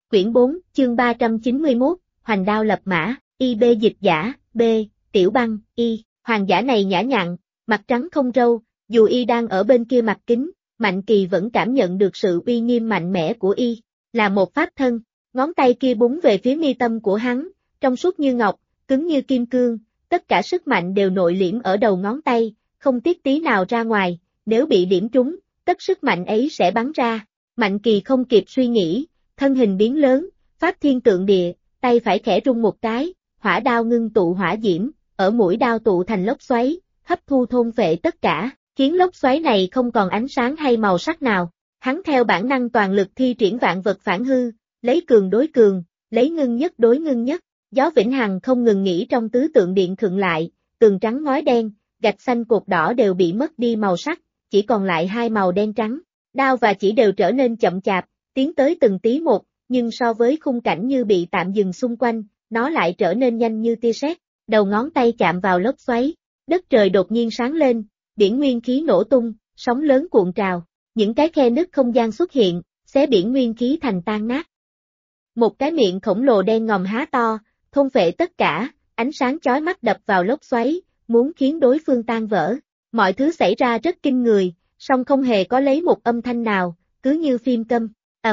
Quyển 4, chương 391, Hoành đao lập mã, IB dịch giả, B, Tiểu Băng, Y, hoàng giả này nhã nhặn, mặt trắng không râu, dù Y đang ở bên kia mặt kính, Mạnh Kỳ vẫn cảm nhận được sự uy nghiêm mạnh mẽ của Y, là một pháp thân, ngón tay kia búng về phía mi tâm của hắn, trong suốt như ngọc, cứng như kim cương, tất cả sức mạnh đều nội liễm ở đầu ngón tay, không tiết tí nào ra ngoài, nếu bị điểm trúng, tất sức mạnh ấy sẽ bắn ra. Mạnh Kỳ không kịp suy nghĩ, thân hình biến lớn, pháp thiên tượng địa, tay phải khẽ rung một cái, hỏa đao ngưng tụ hỏa diễm, ở mũi đao tụ thành lốc xoáy, hấp thu thôn phệ tất cả, khiến lốc xoáy này không còn ánh sáng hay màu sắc nào. Hắn theo bản năng toàn lực thi triển vạn vật phản hư, lấy cường đối cường, lấy ngưng nhất đối ngưng nhất. Gió vĩnh hằng không ngừng nghỉ trong tứ tượng điện khựng lại, tường trắng ngói đen, gạch xanh cột đỏ đều bị mất đi màu sắc, chỉ còn lại hai màu đen trắng. Đao và chỉ đều trở nên chậm chạp, tiến tới từng tí một, nhưng so với khung cảnh như bị tạm dừng xung quanh, nó lại trở nên nhanh như tia sét. Đầu ngón tay chạm vào lốc xoáy, đất trời đột nhiên sáng lên, biển nguyên khí nổ tung, sóng lớn cuộn trào, những cái khe nứt không gian xuất hiện, xé biển nguyên khí thành tan nát. Một cái miệng khổng lồ đen ngòm há to, thôn phệ tất cả, ánh sáng chói mắt đập vào lốc xoáy, muốn khiến đối phương tan vỡ. Mọi thứ xảy ra rất kinh người, song không hề có lấy một âm thanh nào, cứ như phim câm,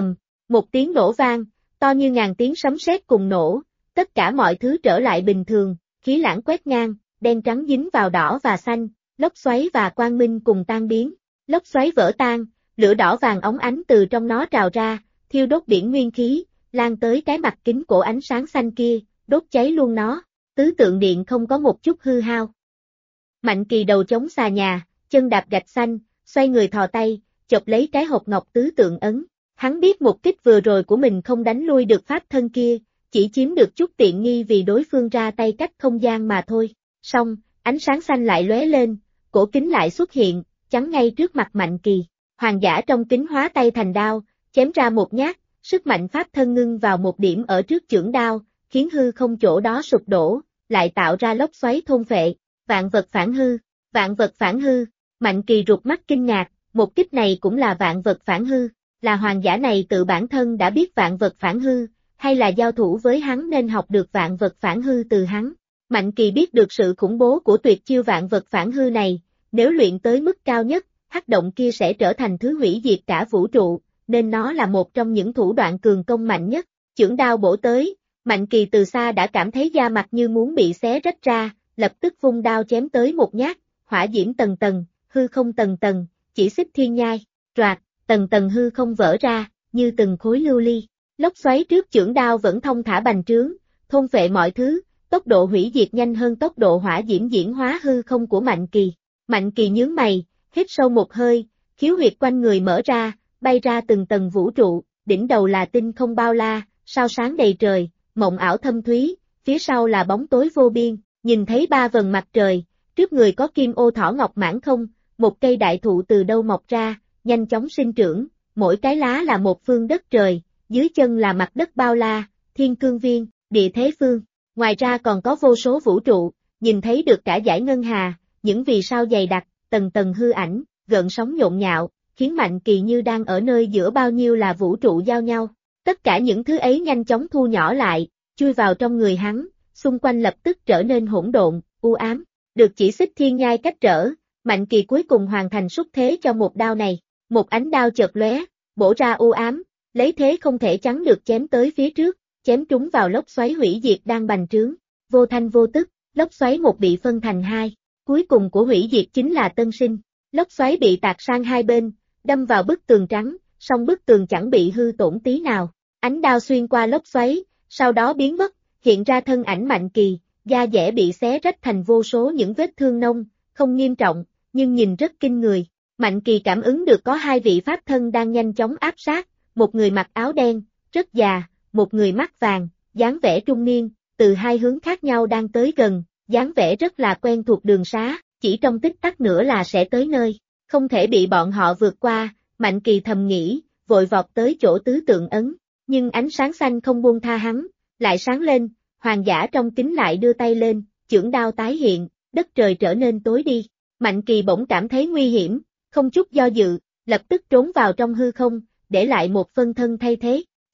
một tiếng nổ vang, to như ngàn tiếng sấm sét cùng nổ, tất cả mọi thứ trở lại bình thường, khí lãng quét ngang, đen trắng dính vào đỏ và xanh, lốc xoáy và quang minh cùng tan biến. Lốc xoáy vỡ tan, lửa đỏ vàng óng ánh từ trong nó trào ra, thiêu đốt biển nguyên khí, lan tới cái mặt kính của ánh sáng xanh kia, đốt cháy luôn nó, tứ tượng điện không có một chút hư hao. Mạnh Kỳ đầu chống xà nhà, chân đạp gạch xanh, xoay người thò tay, chộp lấy cái hộp ngọc tứ tượng ấn. Hắn biết một kích vừa rồi của mình không đánh lui được pháp thân kia, chỉ chiếm được chút tiện nghi vì đối phương ra tay cách không gian mà thôi. Xong, ánh sáng xanh lại lóe lên, cổ kính lại xuất hiện, chắn ngay trước mặt Mạnh Kỳ. Hoàng giả trong kính hóa tay thành đao, chém ra một nhát, sức mạnh pháp thân ngưng vào một điểm ở trước chưởng đao, khiến hư không chỗ đó sụp đổ, lại tạo ra lốc xoáy thôn phệ. Vạn vật phản hư, vạn vật phản hư. Mạnh Kỳ rụt mắt kinh ngạc, một kích này cũng là vạn vật phản hư, là hoàng giả này tự bản thân đã biết vạn vật phản hư, hay là giao thủ với hắn nên học được vạn vật phản hư từ hắn. Mạnh Kỳ biết được sự khủng bố của tuyệt chiêu vạn vật phản hư này, nếu luyện tới mức cao nhất, hắc động kia sẽ trở thành thứ hủy diệt cả vũ trụ, nên nó là một trong những thủ đoạn cường công mạnh nhất. Chưởng đao bổ tới, Mạnh Kỳ từ xa đã cảm thấy da mặt như muốn bị xé rách ra, lập tức vung đao chém tới một nhát, hỏa diễm tầng tầng, hư không tầng tầng, chỉ xích thiên nhai, roạt, tầng tầng hư không vỡ ra, như từng khối lưu ly. Lốc xoáy trước chưởng đao vẫn thông thả bành trướng, thôn phệ mọi thứ, tốc độ hủy diệt nhanh hơn tốc độ hỏa diễm diễn hóa hư không của Mạnh Kỳ. Mạnh Kỳ nhướng mày, hít sâu một hơi, khiếu huyệt quanh người mở ra, bay ra từng tầng vũ trụ, đỉnh đầu là tinh không bao la, sao sáng đầy trời, mộng ảo thâm thúy, phía sau là bóng tối vô biên, nhìn thấy ba vầng mặt trời, trước người có kim ô thỏ ngọc mãn không, một cây đại thụ từ đâu mọc ra, nhanh chóng sinh trưởng, mỗi cái lá là một phương đất trời, dưới chân là mặt đất bao la, thiên cương viên, địa thế phương. Ngoài ra còn có vô số vũ trụ, nhìn thấy được cả dải ngân hà, những vì sao dày đặc, tầng tầng hư ảnh, gợn sóng nhộn nhạo, khiến Mạnh Kỳ như đang ở nơi giữa bao nhiêu là vũ trụ giao nhau. Tất cả những thứ ấy nhanh chóng thu nhỏ lại, chui vào trong người hắn, xung quanh lập tức trở nên hỗn độn, u ám. Được chỉ xích thiên nhai cách trở, Mạnh Kỳ cuối cùng hoàn thành xuất thế cho một đao này. Một ánh đao chợt lóe, bổ ra u ám, lấy thế không thể chắn được chém tới phía trước, chém trúng vào lốc xoáy hủy diệt đang bành trướng. Vô thanh vô tức, lốc xoáy một bị phân thành hai, cuối cùng của hủy diệt chính là tân sinh. Lốc xoáy bị tạc sang hai bên, đâm vào bức tường trắng, song bức tường chẳng bị hư tổn tí nào. Ánh đao xuyên qua lốc xoáy, sau đó biến mất, hiện ra thân ảnh Mạnh Kỳ, da dẻ bị xé rách thành vô số những vết thương nông, không nghiêm trọng, nhưng nhìn rất kinh người. Mạnh Kỳ cảm ứng được có hai vị pháp thân đang nhanh chóng áp sát, một người mặc áo đen, rất già, một người mắt vàng, dáng vẻ trung niên, từ hai hướng khác nhau đang tới gần, dáng vẻ rất là quen thuộc đường xá, chỉ trong tích tắc nữa là sẽ tới nơi, không thể bị bọn họ vượt qua. Mạnh Kỳ thầm nghĩ, vội vọt tới chỗ tứ tượng ấn, nhưng ánh sáng xanh không buông tha hắn, lại sáng lên, hoàng giả trong kính lại đưa tay lên, chưởng đao tái hiện, đất trời trở nên tối đi. Mạnh Kỳ bỗng cảm thấy nguy hiểm, không chút do dự, lập tức trốn vào trong hư không, để lại một phân thân thay thế.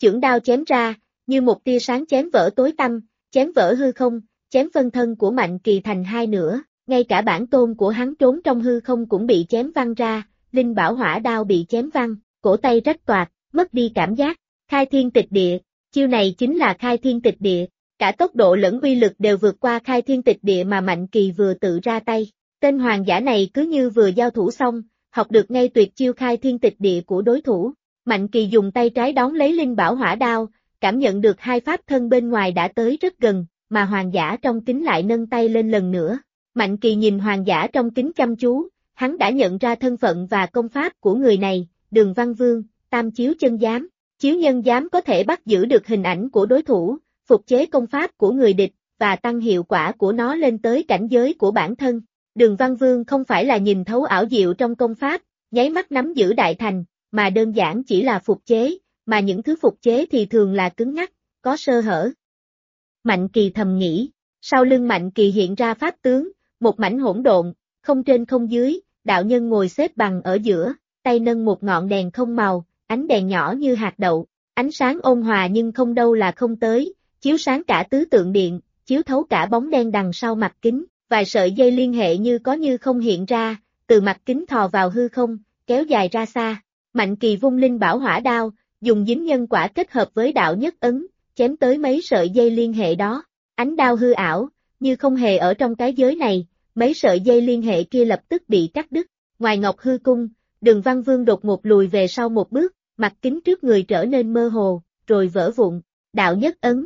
chưởng đao chém ra, như một tia sáng chém vỡ tối tăm, chém vỡ hư không, chém phân thân của Mạnh Kỳ thành hai nửa, ngay cả bản tôn của hắn trốn trong hư không cũng bị chém văng ra, linh bảo hỏa đao bị chém văng, cổ tay rách toạc, mất đi cảm giác, khai thiên tịch địa, chiêu này chính là khai thiên tịch địa, cả tốc độ lẫn uy lực đều vượt qua khai thiên tịch địa mà Mạnh Kỳ vừa tự ra tay, tên hoàng giả này cứ như vừa giao thủ xong, học được ngay tuyệt chiêu khai thiên tịch địa của đối thủ, Mạnh Kỳ dùng tay trái đón lấy linh bảo hỏa đao, cảm nhận được hai pháp thân bên ngoài đã tới rất gần, mà hoàng giả trong kính lại nâng tay lên lần nữa. Mạnh Kỳ nhìn hoàng giả trong kính chăm chú, hắn đã nhận ra thân phận và công pháp của người này, Đường Văn Vương, Tam Chiếu Chân Giám. Chiếu nhân giám có thể bắt giữ được hình ảnh của đối thủ, phục chế công pháp của người địch, và tăng hiệu quả của nó lên tới cảnh giới của bản thân. Đường Văn Vương không phải là nhìn thấu ảo diệu trong công pháp, nháy mắt nắm giữ đại thành, mà đơn giản chỉ là phục chế, mà những thứ phục chế thì thường là cứng nhắc, có sơ hở. Mạnh Kỳ thầm nghĩ, sau lưng Mạnh Kỳ hiện ra pháp tướng, một mảnh hỗn độn, không trên không dưới, đạo nhân ngồi xếp bằng ở giữa, tay nâng một ngọn đèn không màu, ánh đèn nhỏ như hạt đậu, ánh sáng ôn hòa nhưng không đâu là không tới, chiếu sáng cả tứ tượng điện, chiếu thấu cả bóng đen đằng sau mặt kính, vài sợi dây liên hệ như có như không hiện ra, từ mặt kính thò vào hư không, kéo dài ra xa. Mạnh Kỳ vung linh bảo hỏa đao, dùng dính nhân quả kết hợp với đạo nhất ấn, chém tới mấy sợi dây liên hệ đó. Ánh đao hư ảo, như không hề ở trong cái giới này, mấy sợi dây liên hệ kia lập tức bị cắt đứt. Ngoài Ngọc Hư Cung, Đường Văn Vương đột ngột lùi về sau một bước, mặt kính trước người trở nên mơ hồ, rồi vỡ vụn. Đạo nhất ấn.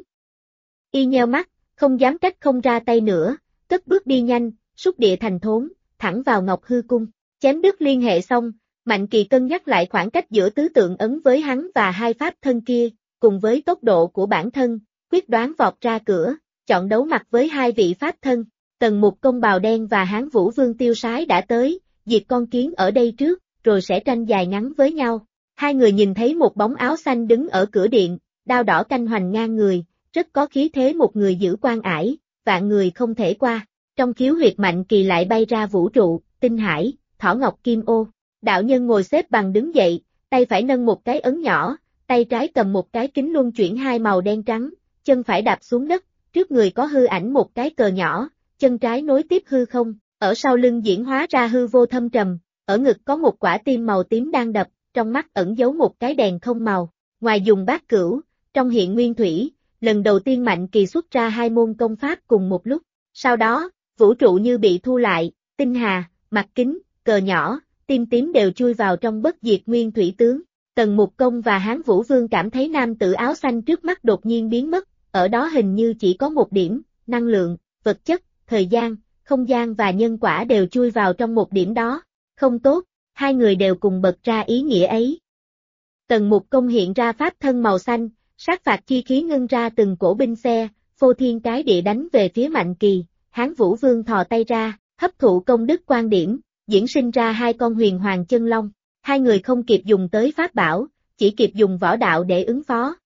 Y nheo mắt, không dám cách không ra tay nữa, cất bước đi nhanh, xúc địa thành thốn, thẳng vào Ngọc Hư Cung. Chém đứt liên hệ xong, Mạnh Kỳ cân nhắc lại khoảng cách giữa tứ tượng ấn với hắn và hai pháp thân kia, cùng với tốc độ của bản thân, quyết đoán vọt ra cửa, chọn đấu mặt với hai vị pháp thân. Tần Mục Công bào đen và Hán Vũ Vương tiêu sái đã tới, diệt con kiến ở đây trước, rồi sẽ tranh dài ngắn với nhau. Hai người nhìn thấy một bóng áo xanh đứng ở cửa điện, đao đỏ canh hoành ngang người, rất có khí thế một người giữ quan ải, vạn người không thể qua. Trong khiếu huyệt Mạnh Kỳ lại bay ra vũ trụ, tinh hải, thỏ ngọc kim ô. Đạo nhân ngồi xếp bằng đứng dậy, tay phải nâng một cái ấn nhỏ, tay trái cầm một cái kính luân chuyển hai màu đen trắng, chân phải đạp xuống đất, trước người có hư ảnh một cái cờ nhỏ, chân trái nối tiếp hư không, ở sau lưng diễn hóa ra hư vô thâm trầm, ở ngực có một quả tim màu tím đang đập, trong mắt ẩn giấu một cái đèn không màu. Ngoài dùng bát cửu, trong hiện nguyên thủy, lần đầu tiên Mạnh Kỳ xuất ra hai môn công pháp cùng một lúc. Sau đó, vũ trụ như bị thu lại, tinh hà, mặt kính, cờ nhỏ, tim tím đều chui vào trong bất diệt nguyên thủy tướng. Tần Mục Công và Hán Vũ Vương cảm thấy nam tử áo xanh trước mắt đột nhiên biến mất, ở đó hình như chỉ có một điểm, năng lượng, vật chất, thời gian, không gian và nhân quả đều chui vào trong một điểm đó. Không tốt, hai người đều cùng bật ra ý nghĩa ấy. Tần Mục Công hiện ra pháp thân màu xanh, sát phạt chi khí ngưng ra từng cổ binh xe, phô thiên cái địa đánh về phía Mạnh Kỳ. Hán Vũ Vương thò tay ra, hấp thụ công đức quan điểm, diễn sinh ra hai con huyền hoàng chân long. Hai người không kịp dùng tới pháp bảo, chỉ kịp dùng võ đạo để ứng phó.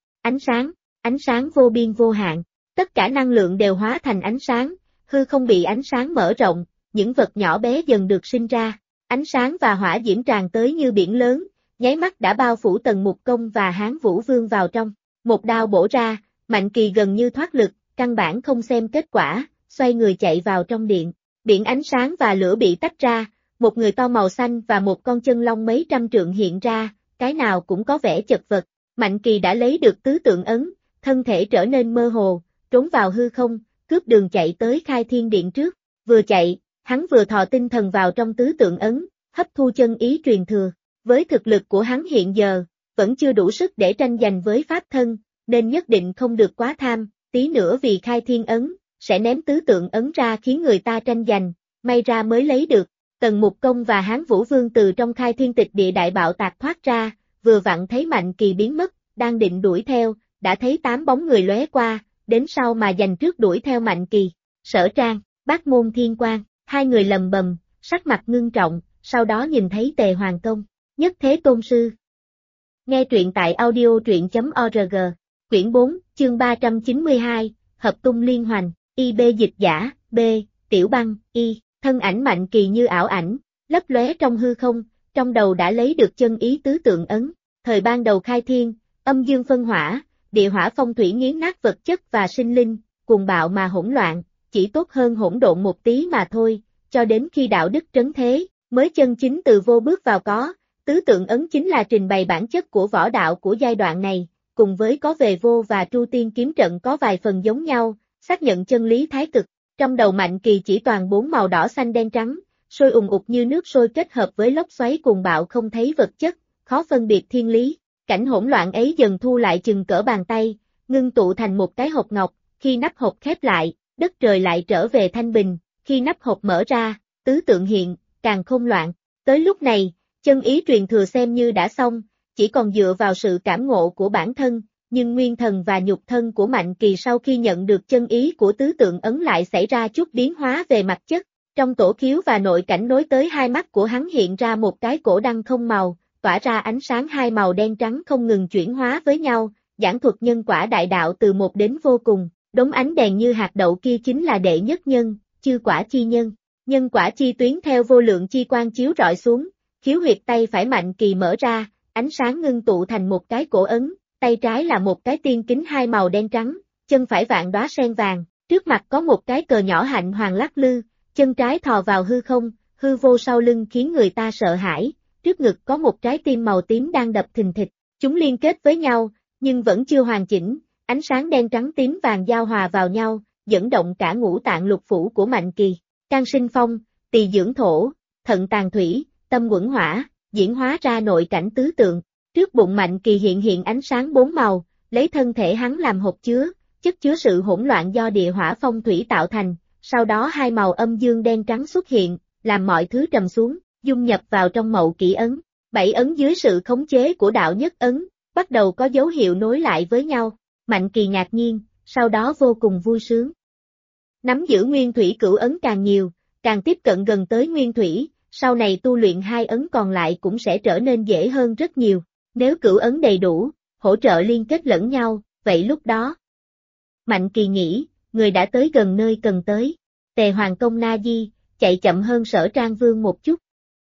Ánh sáng vô biên vô hạn, tất cả năng lượng đều hóa thành ánh sáng, hư không bị ánh sáng mở rộng, những vật nhỏ bé dần được sinh ra. Ánh sáng và hỏa diễm tràn tới như biển lớn, nháy mắt đã bao phủ Tần Mục Công và Hán Vũ Vương vào trong. Một đao bổ ra, Mạnh Kỳ gần như thoát lực, căn bản không xem kết quả, xoay người chạy vào trong điện. Biển ánh sáng và lửa bị tách ra, một người to màu xanh và một con chân long mấy trăm trượng hiện ra, cái nào cũng có vẻ chật vật. Mạnh Kỳ đã lấy được tứ tượng ấn, thân thể trở nên mơ hồ, trốn vào hư không, cướp đường chạy tới Khai Thiên Điện trước. Vừa chạy, hắn vừa thò tinh thần vào trong tứ tượng ấn, hấp thu chân ý truyền thừa. Với thực lực của hắn hiện giờ, vẫn chưa đủ sức để tranh giành với pháp thân, nên nhất định không được quá tham, tí nữa vì khai thiên ấn, sẽ ném tứ tượng ấn ra khiến người ta tranh giành, may ra mới lấy được. Tần Mục Công và Hán Vũ Vương từ trong khai thiên tịch địa đại bạo tạc thoát ra, vừa vặn thấy Mạnh Kỳ biến mất, đang định đuổi theo, đã thấy 8 bóng người lóe qua, đến sau mà giành trước đuổi theo Mạnh Kỳ. Sở Trang, Bát Môn Thiên Quang, hai người lầm bầm, sắc mặt ngưng trọng, sau đó nhìn thấy Tề Hoàng Công, Nhất Thế Tôn Sư. Nghe truyện tại audio.org, quyển 4, chương 392, Hợp Tung Liên Hoành, IB dịch giả, B, Tiểu Băng, Y, thân ảnh Mạnh Kỳ như ảo ảnh, lấp lóe trong hư không, trong đầu đã lấy được chân ý tứ tượng ấn. Thời ban đầu khai thiên, Âm dương phân hỏa, địa hỏa phong thủy nghiến nát vật chất và sinh linh, cuồng bạo mà hỗn loạn, chỉ tốt hơn hỗn độn một tí mà thôi, cho đến khi đạo đức trấn thế, mới chân chính từ vô bước vào có. Tứ tượng ấn chính là trình bày bản chất của võ đạo của giai đoạn này, cùng với có về vô và tru tiên kiếm trận có vài phần giống nhau, xác nhận chân lý thái cực. Trong đầu Mạnh Kỳ chỉ toàn 4 màu đỏ xanh đen trắng, sôi ùn ục như nước sôi kết hợp với lốc xoáy cuồng bạo không thấy vật chất, khó phân biệt thiên lý. Cảnh hỗn loạn ấy dần thu lại chừng cỡ bàn tay, ngưng tụ thành một cái hộp ngọc, khi nắp hộp khép lại, đất trời lại trở về thanh bình, khi nắp hộp mở ra, tứ tượng hiện, càng không loạn. Tới lúc này, chân ý truyền thừa xem như đã xong, chỉ còn dựa vào sự cảm ngộ của bản thân, nhưng nguyên thần và nhục thân của Mạnh Kỳ sau khi nhận được chân ý của tứ tượng ấn lại xảy ra chút biến hóa về mặt chất. Trong tổ khiếu và nội cảnh nối tới hai mắt của hắn hiện ra một cái cổ đăng không màu, tỏa ra ánh sáng hai màu đen trắng không ngừng chuyển hóa với nhau, giảng thuật nhân quả đại đạo từ một đến vô cùng. Đống ánh đèn như hạt đậu kia chính là đệ nhất nhân, chư quả chi nhân. Nhân quả chi tuyến theo vô lượng chi quang chiếu rọi xuống, khiếu huyệt tay phải Mạnh Kỳ mở ra, ánh sáng ngưng tụ thành một cái cổ ấn, tay trái là một cái tiên kính hai màu đen trắng, chân phải vạn đóa sen vàng, trước mặt có một cái cờ nhỏ hạnh hoàng lắc lư, chân trái thò vào hư không, hư vô sau lưng khiến người ta sợ hãi, trước ngực có một trái tim màu tím đang đập thình thịch, chúng liên kết với nhau, nhưng vẫn chưa hoàn chỉnh, ánh sáng đen trắng tím vàng giao hòa vào nhau, dẫn động cả ngũ tạng lục phủ của Mạnh Kỳ. Can sinh phong, tỳ dưỡng thổ, thận tàn thủy, tâm quẩn hỏa, diễn hóa ra nội cảnh tứ tượng. Trước bụng Mạnh Kỳ hiện ánh sáng 4 màu, lấy thân thể hắn làm hộp chứa, chất chứa sự hỗn loạn do địa hỏa phong thủy tạo thành, sau đó hai màu âm dương đen trắng xuất hiện, làm mọi thứ trầm xuống, dung nhập vào trong mậu kỷ ấn. 7 ấn dưới sự khống chế của đạo nhất ấn, bắt đầu có dấu hiệu nối lại với nhau. Mạnh Kỳ ngạc nhiên, sau đó vô cùng vui sướng. Nắm giữ nguyên thủy cửu ấn càng nhiều, càng tiếp cận gần tới nguyên thủy, sau này tu luyện hai ấn còn lại cũng sẽ trở nên dễ hơn rất nhiều. Nếu cửu ấn đầy đủ, hỗ trợ liên kết lẫn nhau, vậy lúc đó. Mạnh Kỳ nghĩ, người đã tới gần nơi cần tới. Tề Hoàng Công Na Di, chạy chậm hơn Sở Trang Vương một chút.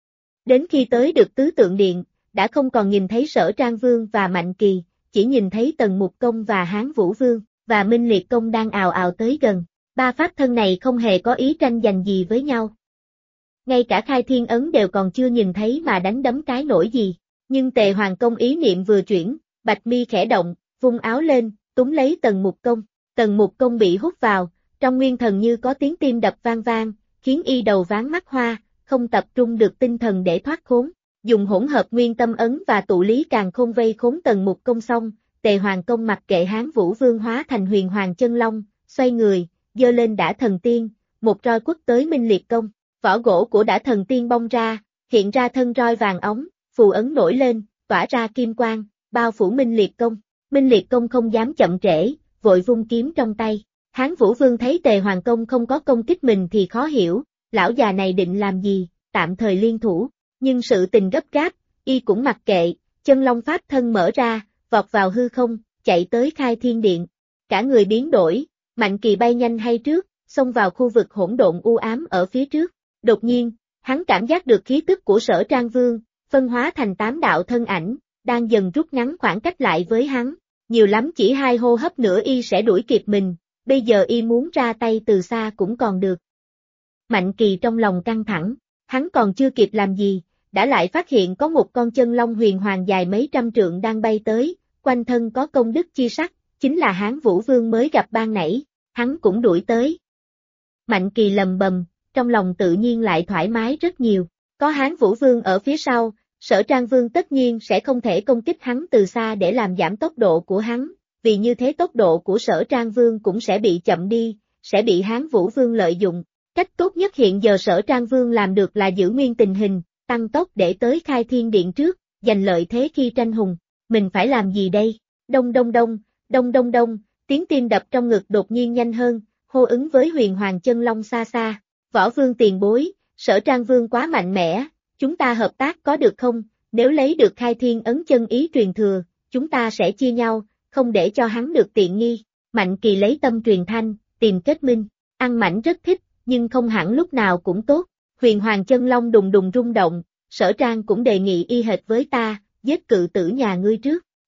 Đến khi tới được tứ tượng điện, đã không còn nhìn thấy Sở Trang Vương và Mạnh Kỳ, chỉ nhìn thấy Tần Mục Công và Hán Vũ Vương, và Minh Liệt Công đang ào ào tới gần. Ba pháp thân này không hề có ý tranh giành gì với nhau. Ngay cả khai thiên ấn đều còn chưa nhìn thấy mà đánh đấm cái nổi gì. Nhưng Tề Hoàng Công ý niệm vừa chuyển, bạch mi khẽ động, vung áo lên, túm lấy Tần Mục Công. Tần Mục Công bị hút vào, trong nguyên thần như có tiếng tim đập vang vang, khiến y đầu váng mắt hoa, không tập trung được tinh thần để thoát khốn. Dùng hỗn hợp nguyên tâm ấn và tụ lý càn khôn vây khốn Tần Mục Công xong, Tề Hoàng Công mặc kệ Hán Vũ Vương hóa thành huyền hoàng chân long, xoay người, giơ lên Đả Thần Tiên, một roi quất tới Minh Liệt Công. Vỏ gỗ của Đả Thần Tiên bong ra, hiện ra thân roi vàng óng, phù ấn nổi lên, tỏa ra kim quang, bao phủ Minh Liệt Công. Minh Liệt Công không dám chậm trễ, vội vung kiếm trong tay. Hán Vũ Vương thấy Tề Hoàng Công không có công kích mình thì khó hiểu, lão già này định làm gì, tạm thời liên thủ. Nhưng sự tình gấp gáp, y cũng mặc kệ, chân long pháp thân mở ra, vọt vào hư không, chạy tới Khai Thiên Điện. Cả người biến đổi, Mạnh Kỳ bay nhanh hay trước, xông vào khu vực hỗn độn u ám ở phía trước. Đột nhiên, hắn cảm giác được khí tức của Sở Trang Vương, phân hóa thành 8 đạo thân ảnh, đang dần rút ngắn khoảng cách lại với hắn. Nhiều lắm chỉ 2 hô hấp nữa y sẽ đuổi kịp mình, bây giờ y muốn ra tay từ xa cũng còn được. Mạnh Kỳ trong lòng căng thẳng, hắn còn chưa kịp làm gì, đã lại phát hiện có một con chân long huyền hoàng dài mấy trăm trượng đang bay tới, quanh thân có công đức chi sắc, chính là Hán Vũ Vương mới gặp ban nãy, hắn cũng đuổi tới. Mạnh Kỳ lầm bầm, trong lòng tự nhiên lại thoải mái rất nhiều, có Hán Vũ Vương ở phía sau, Sở Trang Vương tất nhiên sẽ không thể công kích hắn từ xa để làm giảm tốc độ của hắn, vì như thế tốc độ của Sở Trang Vương cũng sẽ bị chậm đi, sẽ bị Hán Vũ Vương lợi dụng. Cách tốt nhất hiện giờ Sở Trang Vương làm được là giữ nguyên tình hình, tăng tốc để tới Khai Thiên Điện trước, giành lợi thế khi tranh hùng. Mình phải làm gì đây? Đông đông đông, đông đông đông, tiếng tim đập trong ngực đột nhiên nhanh hơn, hô ứng với huyền hoàng chân long xa xa. Võ Vương tiền bối, Sở Trang Vương quá mạnh mẽ, chúng ta hợp tác có được không? Nếu lấy được Khai Thiên ấn chân ý truyền thừa, chúng ta sẽ chia nhau, không để cho hắn được tiện nghi. Mạnh Kỳ lấy tâm truyền thanh, tìm kết minh, ăn mảnh rất thích, nhưng không hẳn lúc nào cũng tốt. Huyền hoàng chân long đùng đùng rung động, Sở Trang cũng đề nghị y hệt với ta, giết cự tử nhà ngươi trước.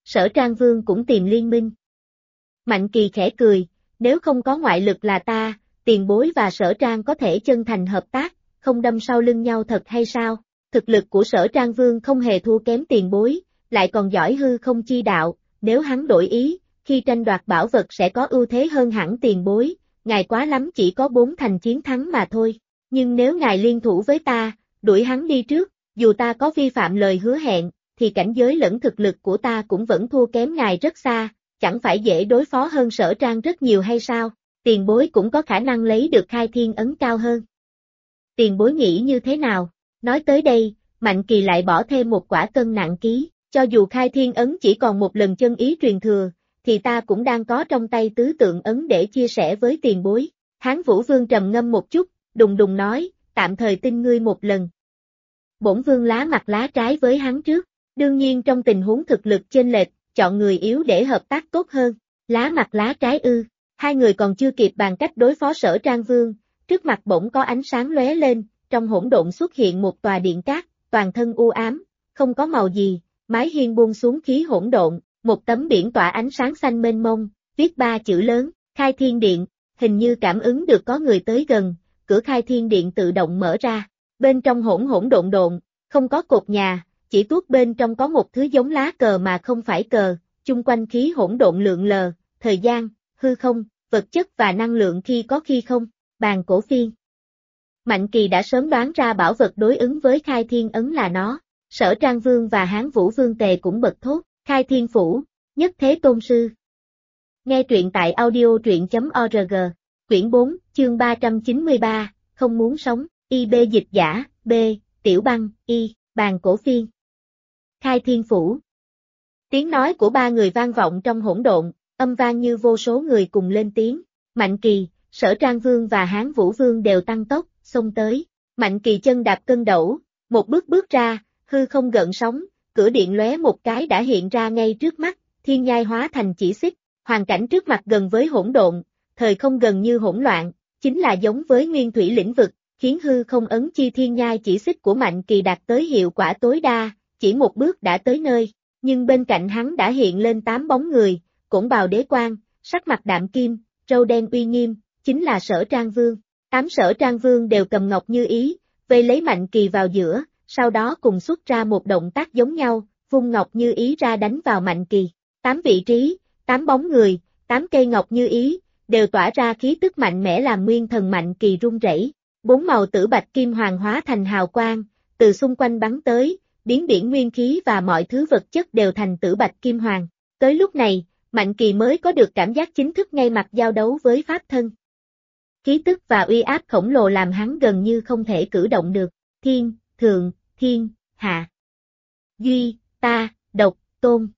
Sở Trang Vương cũng tìm liên minh. Mạnh Kỳ khẽ cười, nếu không có ngoại lực là ta, Tiền Bối và Sở Trang có thể chân thành hợp tác, không đâm sau lưng nhau thật hay sao? Thực lực của Sở Trang Vương không hề thua kém Tiền Bối, lại còn giỏi hư không chi đạo, nếu hắn đổi ý, khi tranh đoạt bảo vật sẽ có ưu thế hơn hẳn Tiền Bối, ngài quá lắm chỉ có 4 thành chiến thắng mà thôi. Nhưng nếu ngài liên thủ với ta, đuổi hắn đi trước, dù ta có vi phạm lời hứa hẹn, thì cảnh giới lẫn thực lực của ta cũng vẫn thua kém ngài rất xa, chẳng phải dễ đối phó hơn Sở Trang rất nhiều hay sao? Tiền Bối cũng có khả năng lấy được khai thiên ấn cao hơn. Tiền Bối nghĩ như thế nào? Nói tới đây, Mạnh Kỳ lại bỏ thêm một quả cân nặng ký, cho dù khai thiên ấn chỉ còn một lần chân ý truyền thừa, thì ta cũng đang có trong tay tứ tượng ấn để chia sẻ với Tiền Bối. Hán Vũ Vương trầm ngâm một chút, đùng đùng nói, tạm thời tin ngươi một lần. Bổn Vương lá mặt lá trái với hắn trước, đương nhiên trong tình huống thực lực chênh lệch, chọn người yếu để hợp tác tốt hơn. Lá mặt lá trái ư? Hai người còn chưa kịp bàn cách đối phó Sở Trang Vương, trước mặt bỗng có ánh sáng lóe lên, trong hỗn độn xuất hiện một tòa điện cát, toàn thân u ám, không có màu gì, mái hiên buông xuống khí hỗn độn, một tấm biển tỏa ánh sáng xanh mênh mông, viết 3 chữ lớn, Khai Thiên Điện, hình như cảm ứng được có người tới gần, cửa Khai Thiên Điện tự động mở ra, bên trong hỗn độn độn, không có cột nhà, chỉ tuốt bên trong có một thứ giống lá cờ mà không phải cờ, chung quanh khí hỗn độn lượn lờ, thời gian, hư không, vật chất và năng lượng khi có khi không, bàn cổ phiên. Mạnh Kỳ đã sớm đoán ra bảo vật đối ứng với Khai Thiên Ấn là nó, Sở Trang Vương và Hán Vũ Vương Tề cũng bật thốt, Khai Thiên Phủ, nhất thế tôn sư. Nghe truyện tại audio.org, quyển 4, chương 393, không muốn sống, IB dịch giả, B, Tiểu Băng, Y, bàn cổ phiên. Khai Thiên Phủ. Tiếng nói của ba người vang vọng trong hỗn độn, âm vang như vô số người cùng lên tiếng, Mạnh Kỳ, Sở Trang Vương và Hán Vũ Vương đều tăng tốc, xông tới, Mạnh Kỳ chân đạp cân đẩu, một bước ra, hư không gợn sóng, cửa điện lóe một cái đã hiện ra ngay trước mắt, thiên nhai hóa thành chỉ xích, hoàn cảnh trước mặt gần với hỗn độn, thời không gần như hỗn loạn, chính là giống với nguyên thủy lĩnh vực, khiến hư không ấn chi thiên nhai chỉ xích của Mạnh Kỳ đạt tới hiệu quả tối đa, chỉ một bước đã tới nơi, nhưng bên cạnh hắn đã hiện lên 8 bóng người, cổn bào đế quan, sắc mặt đạm kim, râu đen uy nghiêm, chính là Sở Trang Vương. 8 Sở Trang Vương đều cầm ngọc như ý, vây lấy Mạnh Kỳ vào giữa, sau đó cùng xuất ra một động tác giống nhau, vung ngọc như ý ra đánh vào Mạnh Kỳ. 8 vị trí, 8 bóng người, 8 cây ngọc như ý, đều tỏa ra khí tức mạnh mẽ làm nguyên thần Mạnh Kỳ run rẩy. 4 màu tử bạch kim hoàng hóa thành hào quang, từ xung quanh bắn tới, biến biển nguyên khí và mọi thứ vật chất đều thành tử bạch kim hoàng. Tới lúc này, Mạnh Kỳ mới có được cảm giác chính thức ngay mặt giao đấu với pháp thân. Khí tức và uy áp khổng lồ làm hắn gần như không thể cử động được. Thiên, thượng, thiên, hạ. Duy, ta, độc, tôn.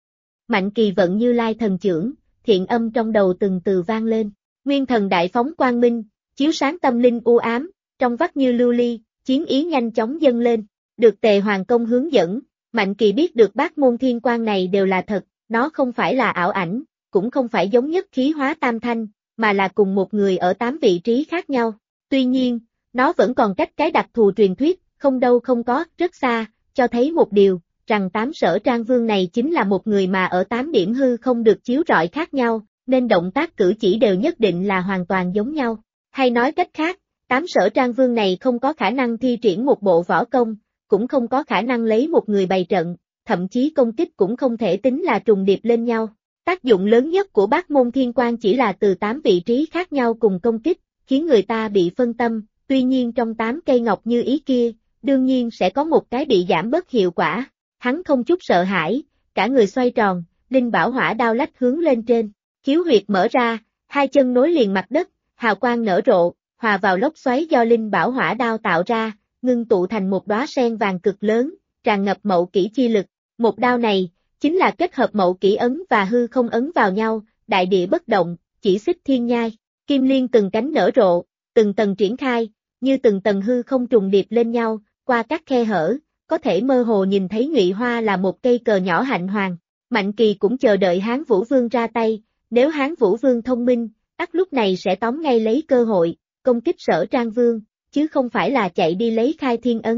Mạnh Kỳ vận Như Lai thần chưởng, thiện âm trong đầu từng từ vang lên. Nguyên thần đại phóng quang minh, chiếu sáng tâm linh u ám, trong vắt như lưu ly, chiến ý nhanh chóng dâng lên. Được Tề Hoàng Công hướng dẫn, Mạnh Kỳ biết được bát môn thiên quang này đều là thật, nó không phải là ảo ảnh, cũng không phải giống nhất khí hóa tam thanh, mà là cùng một người ở 8 vị trí khác nhau. Tuy nhiên, nó vẫn còn cách cái đặc thù truyền thuyết, không đâu không có, rất xa, cho thấy một điều, rằng 8 Sở Trang Vương này chính là một người mà ở 8 điểm hư không được chiếu rọi khác nhau, nên động tác cử chỉ đều nhất định là hoàn toàn giống nhau. Hay nói cách khác, 8 Sở Trang Vương này không có khả năng thi triển một bộ võ công, cũng không có khả năng lấy một người bày trận, thậm chí công kích cũng không thể tính là trùng điệp lên nhau. Tác dụng lớn nhất của bát môn thiên quang chỉ là từ 8 vị trí khác nhau cùng công kích, khiến người ta bị phân tâm, tuy nhiên trong 8 cây ngọc như ý kia, đương nhiên sẽ có một cái bị giảm bớt hiệu quả. Hắn không chút sợ hãi, cả người xoay tròn, linh bảo hỏa đao lách hướng lên trên, khiếu huyệt mở ra, hai chân nối liền mặt đất, hào quang nở rộ, hòa vào lốc xoáy do linh bảo hỏa đao tạo ra, ngưng tụ thành một đóa sen vàng cực lớn, tràn ngập mậu kỷ chi lực. Một đao này, chính là kết hợp mậu kỷ ấn và hư không ấn vào nhau, đại địa bất động, chỉ xích thiên nhai, kim liên từng cánh nở rộ, từng tầng triển khai, như từng tầng hư không trùng điệp lên nhau, qua các khe hở, có thể mơ hồ nhìn thấy nhụy hoa là một cây cờ nhỏ hạnh hoàng. Mạnh Kỳ cũng chờ đợi Hán Vũ Vương ra tay, nếu Hán Vũ Vương thông minh, ắt lúc này sẽ tóm ngay lấy cơ hội, công kích Sở Trang Vương, chứ không phải là chạy đi lấy khai thiên ấn.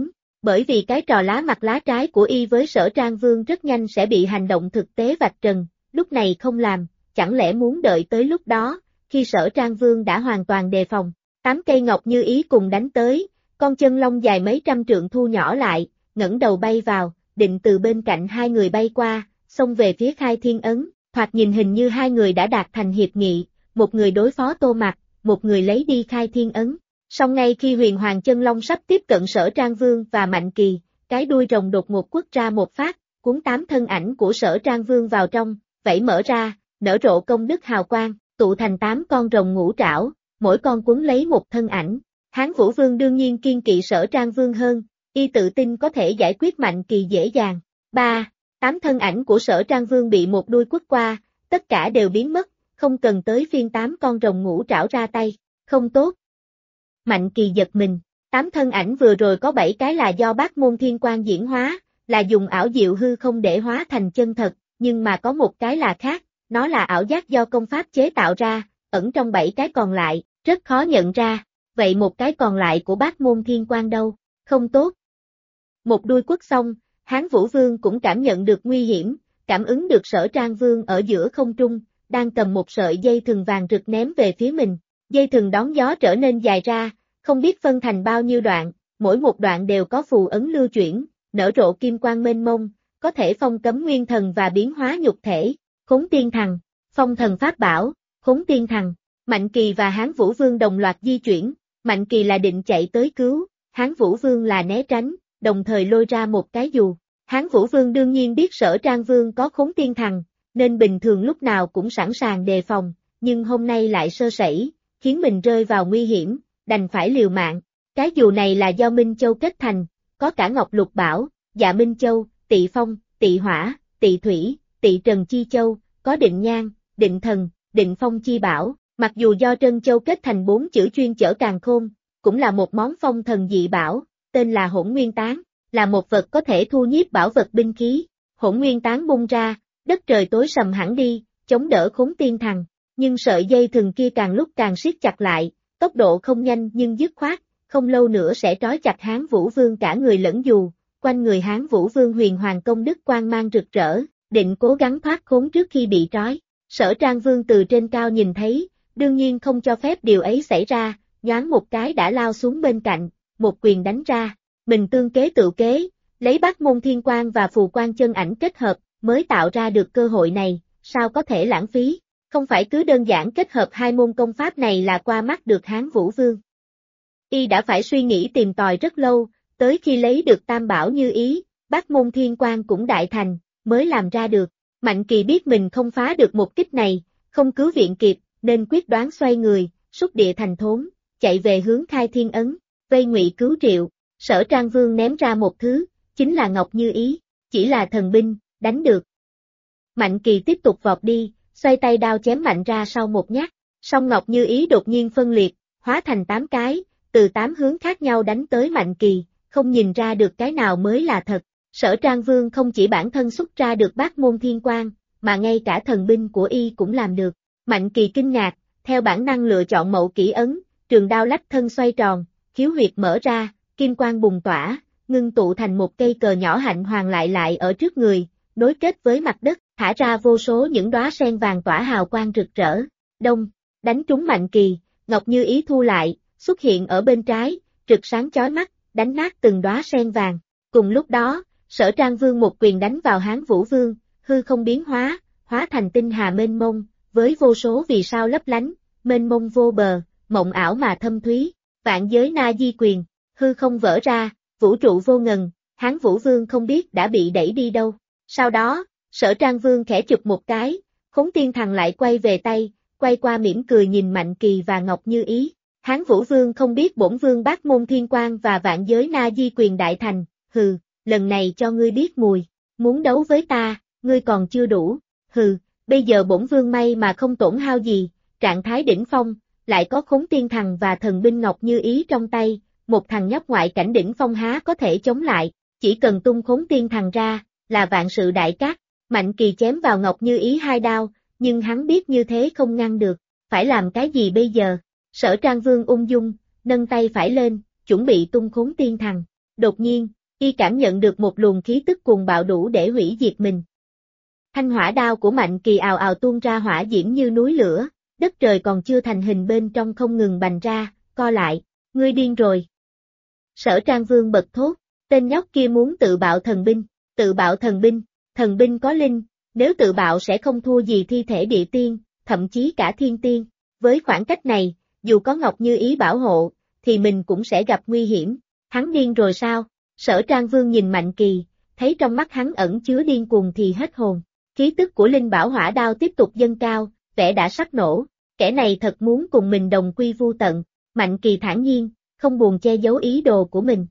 Bởi vì cái trò lá mặt lá trái của y với Sở Trang Vương rất nhanh sẽ bị hành động thực tế vạch trần, lúc này không làm, chẳng lẽ muốn đợi tới lúc đó, khi Sở Trang Vương đã hoàn toàn đề phòng. 8 cây ngọc như ý cùng đánh tới, con chân long dài mấy trăm trượng thu nhỏ lại, ngẩng đầu bay vào, định từ bên cạnh hai người bay qua, xông về phía Khai Thiên Ấn, thoạt nhìn hình như hai người đã đạt thành hiệp nghị, một người đối phó Tô Mặc, một người lấy đi Khai Thiên Ấn. Song ngay khi huyền hoàng chân long sắp tiếp cận Sở Trang Vương và Mạnh Kỳ, cái đuôi rồng đột ngột quất ra một phát, cuốn 8 thân ảnh của Sở Trang Vương vào trong, vảy mở ra, nở rộ công đức hào quang, tụ thành 8 con rồng ngũ trảo, mỗi con quấn lấy một thân ảnh. Hán Vũ Vương đương nhiên kiên kỵ Sở Trang Vương hơn, y tự tin có thể giải quyết Mạnh Kỳ dễ dàng. 8 thân ảnh của Sở Trang Vương bị một đuôi quất qua, tất cả đều biến mất, không cần tới phiên 8 con rồng ngũ trảo ra tay, không tốt. Mạnh Kỳ giật mình, 8 thân ảnh vừa rồi có 7 cái là do Bát Môn Thiên Quang diễn hóa, là dùng ảo diệu hư không để hóa thành chân thật, nhưng mà có một cái là khác, nó là ảo giác do công pháp chế tạo ra, ẩn trong 7 cái còn lại, rất khó nhận ra, vậy một cái còn lại của Bát Môn Thiên Quang đâu, không tốt. Một đuôi quất xong, Hán Vũ Vương cũng cảm nhận được nguy hiểm, cảm ứng được Sở Trang Vương ở giữa không trung, đang cầm một sợi dây thừng vàng rực ném về phía mình. Dây thừng đón gió trở nên dài ra, không biết phân thành bao nhiêu đoạn, mỗi một đoạn đều có phù ấn lưu chuyển, nở rộ kim quang mênh mông, có thể phong cấm nguyên thần và biến hóa nhục thể. Khốn Tiên Thằng, phong thần pháp bảo, Khốn Tiên Thằng. Mạnh Kỳ và Hán Vũ Vương đồng loạt di chuyển, Mạnh Kỳ là định chạy tới cứu, Hán Vũ Vương là né tránh, đồng thời lôi ra một cái dù. Hán Vũ Vương đương nhiên biết Sở Trang Vương có Khốn Tiên Thằng, nên bình thường lúc nào cũng sẵn sàng đề phòng, nhưng hôm nay lại sơ sẩy, khiến mình rơi vào nguy hiểm, đành phải liều mạng. Cái dù này là do Minh Châu kết thành, có cả Ngọc Lục Bảo, Dạ Minh Châu, Tị Phong, Tị Hỏa, Tị Thủy, Tị Trần Chi Châu, có Định Nhan, Định Thần, Định Phong Chi Bảo. Mặc dù do Trân Châu kết thành 4 chữ chuyên chở càn khôn, cũng là một món phong thần dị bảo, tên là Hỗn Nguyên Tán, là một vật có thể thu nhiếp bảo vật binh khí. Hỗn Nguyên Tán bung ra, đất trời tối sầm hẳn đi, chống đỡ Khốn Tiên Thằng, nhưng sợi dây thừng kia càng lúc càng siết chặt lại, tốc độ không nhanh nhưng dứt khoát, không lâu nữa sẽ trói chặt Hán Vũ Vương cả người lẫn dù, quanh người Hán Vũ Vương huyền hoàng công đức quang mang rực rỡ, định cố gắng thoát khốn trước khi bị trói. Sở Trang Vương từ trên cao nhìn thấy, đương nhiên không cho phép điều ấy xảy ra, nhoáng một cái đã lao xuống bên cạnh, một quyền đánh ra, mình tương kế tự kế, lấy Bát Môn Thiên Quang và Phù Quang Chân Ảnh kết hợp, mới tạo ra được cơ hội này, sao có thể lãng phí, không phải cứ đơn giản kết hợp hai môn công pháp này là qua mắt được Hán Vũ Vương. Y đã phải suy nghĩ tìm tòi rất lâu, tới khi lấy được tam bảo như ý, Bát Môn Thiên Quang cũng đại thành, mới làm ra được. Mạnh Kỳ biết mình không phá được một kích này, không cứu viện kịp, nên quyết đoán xoay người, xúc địa thành thốn, chạy về hướng Khai Thiên Ấn, vây Ngụy Cứu Triệu. Sở Trang Vương ném ra một thứ, chính là Ngọc Như Ý, chỉ là thần binh, đánh được. Mạnh Kỳ tiếp tục vọt đi, xoay tay đao chém mạnh ra sau một nhát, song Ngọc Như Ý đột nhiên phân liệt, hóa thành 8 cái, từ 8 hướng khác nhau đánh tới Mạnh Kỳ, không nhìn ra được cái nào mới là thật. Sở Trang Vương không chỉ bản thân xuất ra được Bát Môn Thiên Quang, mà ngay cả thần binh của y cũng làm được. Mạnh Kỳ kinh ngạc, theo bản năng lựa chọn Mậu Kỷ Ấn, trường đao lách thân xoay tròn, khiếu huyệt mở ra, kim quang bùng tỏa, ngưng tụ thành một cây cờ nhỏ hạnh hoàng lại ở trước người, nối kết với mặt đất, thả ra vô số những đóa sen vàng tỏa hào quang rực rỡ. Đông, đánh trúng Mạnh Kỳ, Ngọc Như Ý thu lại, xuất hiện ở bên trái, rực sáng chói mắt, đánh nát từng đóa sen vàng. Cùng lúc đó, Sở Trang Vương một quyền đánh vào Hán Vũ Vương, hư không biến hóa, hóa thành tinh hà mênh mông, với vô số vì sao lấp lánh, mênh mông vô bờ, mộng ảo mà thâm thúy. Vạn Giới Na Di Quyền, hư không vỡ ra, vũ trụ vô ngần, Hán Vũ Vương không biết đã bị đẩy đi đâu. Sau đó, Sở Trang Vương khẽ chụp một cái, Khốn Tiên Thằng lại quay về tay, quay qua mỉm cười nhìn Mạnh Kỳ và Ngọc Như Ý. Hán Vũ Vương không biết bổn vương Bát Môn Thiên Quang và Vạn Giới Na Di Quyền đại thành, hừ, lần này cho ngươi biết mùi, muốn đấu với ta, ngươi còn chưa đủ, hừ, bây giờ bổn vương may mà không tổn hao gì, trạng thái đỉnh phong, lại có Khốn Tiên Thằng và thần binh Ngọc Như Ý trong tay, một thằng nhóc ngoại cảnh đỉnh phong há có thể chống lại, chỉ cần tung Khốn Tiên Thằng ra, là vạn sự đại cát. Mạnh Kỳ chém vào Ngọc Như Ý 2 đao, nhưng hắn biết như thế không ngăn được, phải làm cái gì bây giờ? Sở Trang Vương ung dung, nâng tay phải lên, chuẩn bị tung Khốn Tiên Thằng. Đột nhiên, y cảm nhận được một luồng khí tức cuồng bạo đủ để hủy diệt mình. Thanh hỏa đao của Mạnh Kỳ ào ào tuôn ra hỏa diễm như núi lửa, đất trời còn chưa thành hình bên trong không ngừng bành ra, co lại, ngươi điên rồi. Sở Trang Vương bật thốt, tên nhóc kia muốn tự bạo thần binh có linh, nếu tự bạo sẽ không thua gì thi thể địa tiên, thậm chí cả thiên tiên, với khoảng cách này, dù có Ngọc Như Ý bảo hộ, thì mình cũng sẽ gặp nguy hiểm, hắn điên rồi sao? Sở Trang Vương nhìn Mạnh Kỳ, thấy trong mắt hắn ẩn chứa điên cuồng thì hết hồn, khí tức của linh bảo hỏa đao tiếp tục dâng cao, vẻ đã sắp nổ, kẻ này thật muốn cùng mình đồng quy vu tận, Mạnh Kỳ thản nhiên, không buồn che giấu ý đồ của mình.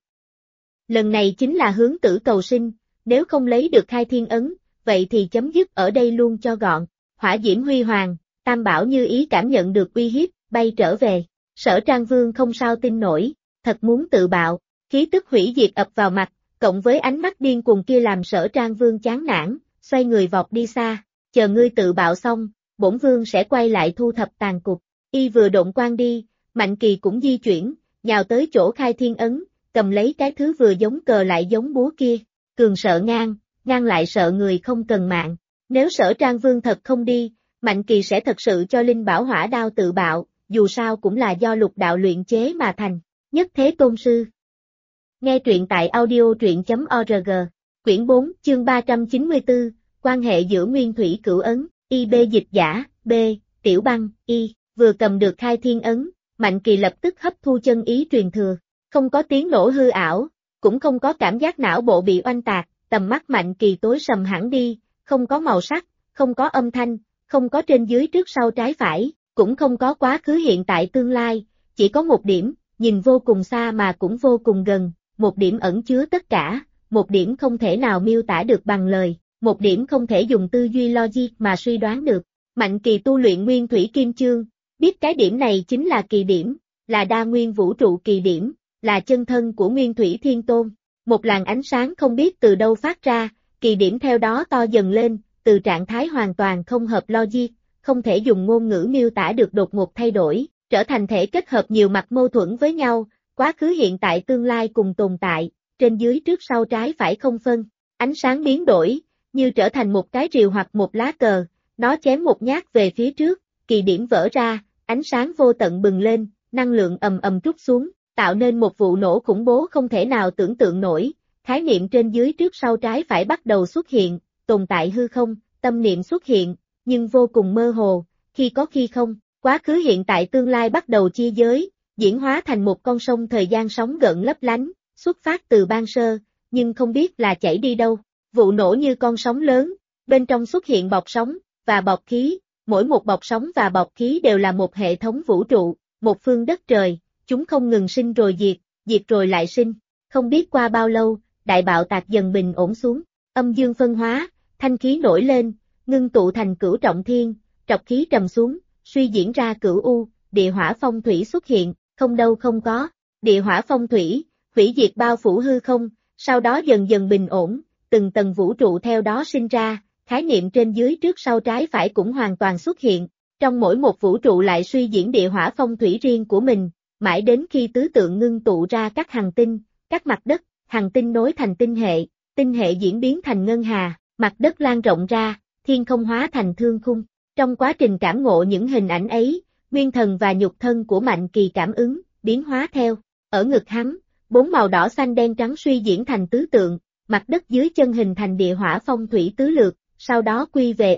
Lần này chính là hướng tử cầu sinh, nếu không lấy được khai thiên ấn, vậy thì chấm dứt ở đây luôn cho gọn, hỏa diễm huy hoàng, Tam Bảo Như Ý cảm nhận được uy hiếp, bay trở về, Sở Trang Vương không sao tin nổi, thật muốn tự bạo, khí tức hủy diệt ập vào mặt, cộng với ánh mắt điên cuồng kia làm Sở Trang Vương chán nản, xoay người vọt đi xa, chờ ngươi tự bạo xong, bổn vương sẽ quay lại thu thập tàn cục, y vừa độn quang đi, Mạnh Kỳ cũng di chuyển, nhào tới chỗ khai thiên ấn, cầm lấy cái thứ vừa giống cờ lại giống búa kia, cường sợ ngang lại sợ người không cần mạng, nếu Sở Trang Vương thật không đi, Mạnh Kỳ sẽ thật sự cho linh bảo hỏa đao tự bạo, dù sao cũng là do lục đạo luyện chế mà thành, nhất thế tôn sư. Nghe truyện tại audio.org, quyển 4, chương 394, quan hệ giữa Nguyên Thủy Cửu Ấn, IB dịch giả, B, Tiểu Băng, Y, vừa cầm được khai thiên ấn, Mạnh Kỳ lập tức hấp thu chân ý truyền thừa, không có tiếng nổ hư ảo, cũng không có cảm giác não bộ bị oanh tạc, tầm mắt Mạnh Kỳ tối sầm hẳn đi, không có màu sắc, không có âm thanh, không có trên dưới trước sau trái phải, cũng không có quá khứ hiện tại tương lai, chỉ có một điểm, nhìn vô cùng xa mà cũng vô cùng gần, một điểm ẩn chứa tất cả, một điểm không thể nào miêu tả được bằng lời, một điểm không thể dùng tư duy logic mà suy đoán được. Mạnh Kỳ tu luyện Nguyên Thủy Kim Chương, biết cái điểm này chính là kỳ điểm, là đa nguyên vũ trụ kỳ điểm, là chân thân của Nguyên Thủy Thiên Tôn. Một làn ánh sáng không biết từ đâu phát ra, kỳ điểm theo đó to dần lên, từ trạng thái hoàn toàn không hợp logic, không thể dùng ngôn ngữ miêu tả được đột ngột thay đổi, trở thành thể kết hợp nhiều mặt mâu thuẫn với nhau, quá khứ hiện tại tương lai cùng tồn tại, trên dưới trước sau trái phải không phân, ánh sáng biến đổi, như trở thành một cái rìu hoặc một lá cờ, nó chém một nhát về phía trước, kỳ điểm vỡ ra, ánh sáng vô tận bừng lên, năng lượng ầm ầm trút xuống, tạo nên một vụ nổ khủng bố không thể nào tưởng tượng nổi, khái niệm trên dưới trước sau trái phải bắt đầu xuất hiện, tồn tại hư không, tâm niệm xuất hiện, nhưng vô cùng mơ hồ, khi có khi không, quá khứ hiện tại tương lai bắt đầu chia giới, diễn hóa thành một con sông thời gian sóng gợn lấp lánh, xuất phát từ ban sơ, nhưng không biết là chảy đi đâu, vụ nổ như con sóng lớn, bên trong xuất hiện bọt sóng, và bọt khí, mỗi một bọt sóng và bọt khí đều là một hệ thống vũ trụ, một phương đất trời, chúng không ngừng sinh rồi diệt, diệt rồi lại sinh, không biết qua bao lâu, đại bạo tạc dần bình ổn xuống, âm dương phân hóa, thanh khí nổi lên, ngưng tụ thành cửu trọng thiên, trọc khí trầm xuống, suy diễn ra cửu u, địa hỏa phong thủy xuất hiện, không đâu không có, địa hỏa phong thủy, hủy diệt bao phủ hư không, sau đó dần dần bình ổn, từng tầng vũ trụ theo đó sinh ra, khái niệm trên dưới trước sau trái phải cũng hoàn toàn xuất hiện, trong mỗi một vũ trụ lại suy diễn địa hỏa phong thủy riêng của mình, mãi đến khi tứ tượng ngưng tụ ra các hành tinh, các mặt đất, hành tinh nối thành tinh hệ diễn biến thành ngân hà, mặt đất lan rộng ra, thiên không hóa thành thương khung. Trong quá trình cảm ngộ những hình ảnh ấy, nguyên thần và nhục thân của Mạnh Kỳ cảm ứng, biến hóa theo. Ở ngực hắn, 4 màu đỏ xanh đen trắng suy diễn thành tứ tượng, mặt đất dưới chân hình thành địa hỏa phong thủy tứ lược, sau đó quy về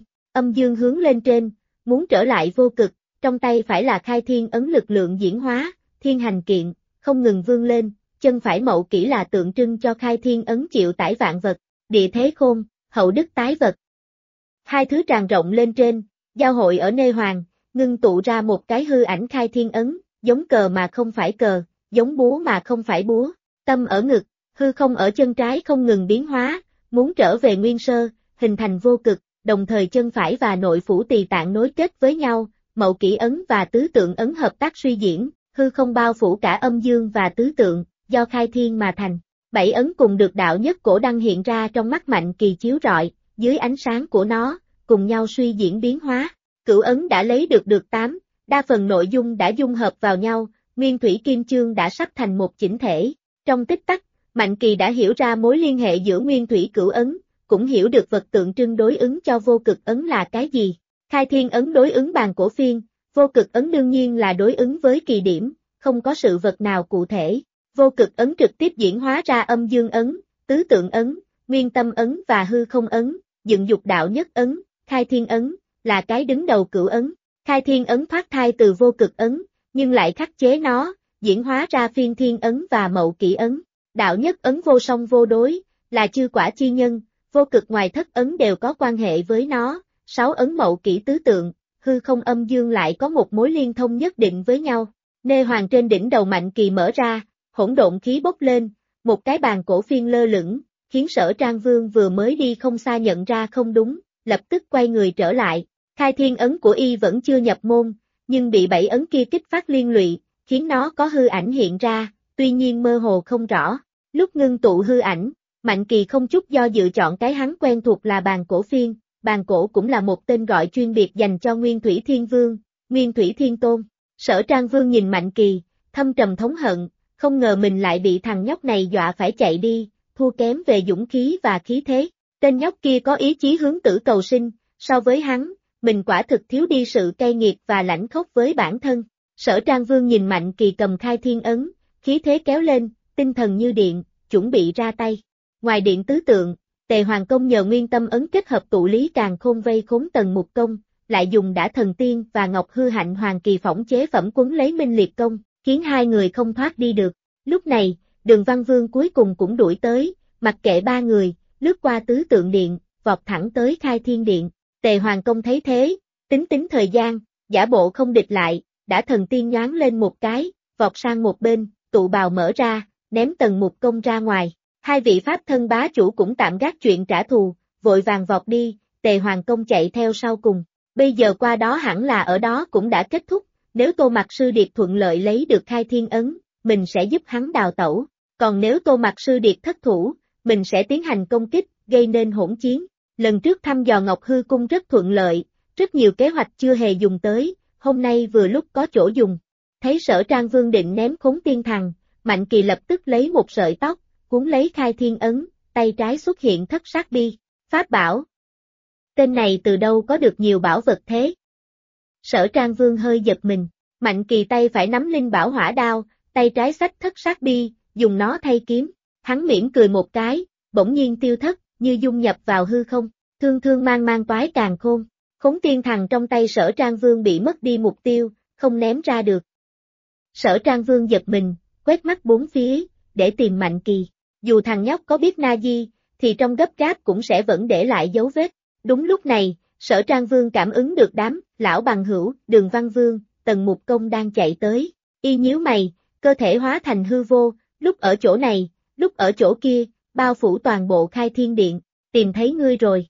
âm dương hướng lên trên, muốn trở lại vô cực, trong tay phải là khai thiên ấn lực lượng diễn hóa, thiên hành kiện, không ngừng vươn lên, chân phải mậu kỷ là tượng trưng cho khai thiên ấn chịu tải vạn vật, địa thế khôn, hậu đức tái vật. Hai thứ tràn rộng lên trên, giao hội ở nơi hoàng, ngưng tụ ra một cái hư ảnh khai thiên ấn, giống cờ mà không phải cờ, giống búa mà không phải búa, tâm ở ngực, hư không ở chân trái không ngừng biến hóa, muốn trở về nguyên sơ, hình thành vô cực, đồng thời chân phải và nội phủ tỳ tạng nối kết với nhau, mậu kỷ ấn và tứ tượng ấn hợp tác suy diễn, hư không bao phủ cả âm dương và tứ tượng, do khai thiên mà thành. 7 ấn cùng được đạo nhất cổ đăng hiện ra trong mắt Mạnh Kỳ chiếu rọi, dưới ánh sáng của nó, cùng nhau suy diễn biến hóa. Cửu ấn đã lấy được 8, đa phần nội dung đã dung hợp vào nhau, Nguyên Thủy Kim Chương đã sắp thành một chỉnh thể. Trong tích tắc, Mạnh Kỳ đã hiểu ra mối liên hệ giữa nguyên thủy cửu ấn, cũng hiểu được vật tượng trưng đối ứng cho vô cực ấn là cái gì. Khai thiên ấn đối ứng bàn cổ phiên, vô cực ấn đương nhiên là đối ứng với kỳ điểm, không có sự vật nào cụ thể. Vô cực ấn trực tiếp diễn hóa ra âm dương ấn, tứ tượng ấn, nguyên tâm ấn và hư không ấn, dựng dục đạo nhất ấn, khai thiên ấn, là cái đứng đầu cửu ấn. Khai thiên ấn thoát thai từ vô cực ấn, nhưng lại khắc chế nó, diễn hóa ra phiên thiên ấn và mậu kỷ ấn. Đạo nhất ấn vô song vô đối, là chư quả chi nhân, vô cực ngoài thất ấn đều có quan hệ với nó, 6 ấn mậu kỷ tứ tượng, hư không âm dương lại có một mối liên thông nhất định với nhau. Nê hoàng trên đỉnh đầu Mạnh Kỳ mở ra, hỗn độn khí bốc lên, một cái bàn cổ phiên lơ lửng, khiến Sở Trang Vương vừa mới đi không xa nhận ra không đúng, lập tức quay người trở lại. Khai thiên ấn của y vẫn chưa nhập môn, nhưng bị 7 ấn kia kích phát liên lụy, khiến nó có hư ảnh hiện ra, tuy nhiên mơ hồ không rõ. Lúc ngưng tụ hư ảnh, Mạnh Kỳ không chút do dự chọn cái hắn quen thuộc là bàn cổ phiên, bàn cổ cũng là một tên gọi chuyên biệt dành cho Nguyên Thủy Thiên Vương, Nguyên Thủy Thiên Tôn. Sở Trang Vương nhìn Mạnh Kỳ, thâm trầm thống hận, không ngờ mình lại bị thằng nhóc này dọa phải chạy đi, thua kém về dũng khí và khí thế. Tên nhóc kia có ý chí hướng tử cầu sinh, so với hắn, mình quả thực thiếu đi sự cay nghiệt và lãnh khốc với bản thân. Sở Trang Vương nhìn Mạnh Kỳ cầm khai thiên ấn, khí thế kéo lên, tinh thần như điện, chuẩn bị ra tay. Ngoài điện tứ tượng, Tề Hoàng Công nhờ nguyên tâm ấn kết hợp tụ lý càn khôn vây khốn Tần Mục Công, lại dùng đã thần tiên và ngọc hư hạnh hoàng kỳ phỏng chế phẩm quấn lấy Minh Liệt Công, khiến hai người không thoát đi được. Lúc này, Đường Văn Vương cuối cùng cũng đuổi tới, mặc kệ ba người, lướt qua tứ tượng điện, vọt thẳng tới khai thiên điện. Tề Hoàng Công thấy thế, tính thời gian, giả bộ không địch lại, đã thần tiên nhoáng lên một cái, vọt sang một bên, tụ bào mở ra, ném Tần Mục Công ra ngoài. Hai vị pháp thân bá chủ cũng tạm gác chuyện trả thù, vội vàng vọt đi, Tề Hoàng Công chạy theo sau cùng. Bây giờ qua đó hẳn là ở đó cũng đã kết thúc, nếu Tô Mặc Sư Điệt thuận lợi lấy được khai thiên ấn, mình sẽ giúp hắn đào tẩu, còn nếu Tô Mặc Sư Điệt thất thủ, mình sẽ tiến hành công kích, gây nên hỗn chiến. Lần trước thăm dò Ngọc Hư Cung rất thuận lợi, rất nhiều kế hoạch chưa hề dùng tới, hôm nay vừa lúc có chỗ dùng. Thấy Sở Trang Vương định ném Khốn Tiên Thằng, Mạnh Kỳ lập tức lấy một sợi tóc, cuốn lấy khai thiên ấn, tay trái xuất hiện thất sát bi, pháp bảo. Tên này từ đâu có được nhiều bảo vật thế? Sở Trang Vương hơi giật mình, Mạnh Kỳ tay phải nắm linh bảo hỏa đao, tay trái xách thất sát bi, dùng nó thay kiếm. Hắn mỉm cười một cái, bỗng nhiên tiêu thất, như dung nhập vào hư không, thương thương mang mang toái càn khôn. Khốn Tiên Thằng trong tay Sở Trang Vương bị mất đi mục tiêu, không ném ra được. Sở Trang Vương giật mình, quét mắt bốn phía, để tìm Mạnh Kỳ. Dù thằng nhóc có biết na di, thì trong gấp gáp cũng sẽ vẫn để lại dấu vết. Đúng lúc này, Sở Trang Vương cảm ứng được đám lão bằng hữu, Đường Văn Vương, Tần Mục Công đang chạy tới. Y nhíu mày, cơ thể hóa thành hư vô, lúc ở chỗ này, lúc ở chỗ kia, bao phủ toàn bộ khai thiên điện. Tìm thấy ngươi rồi.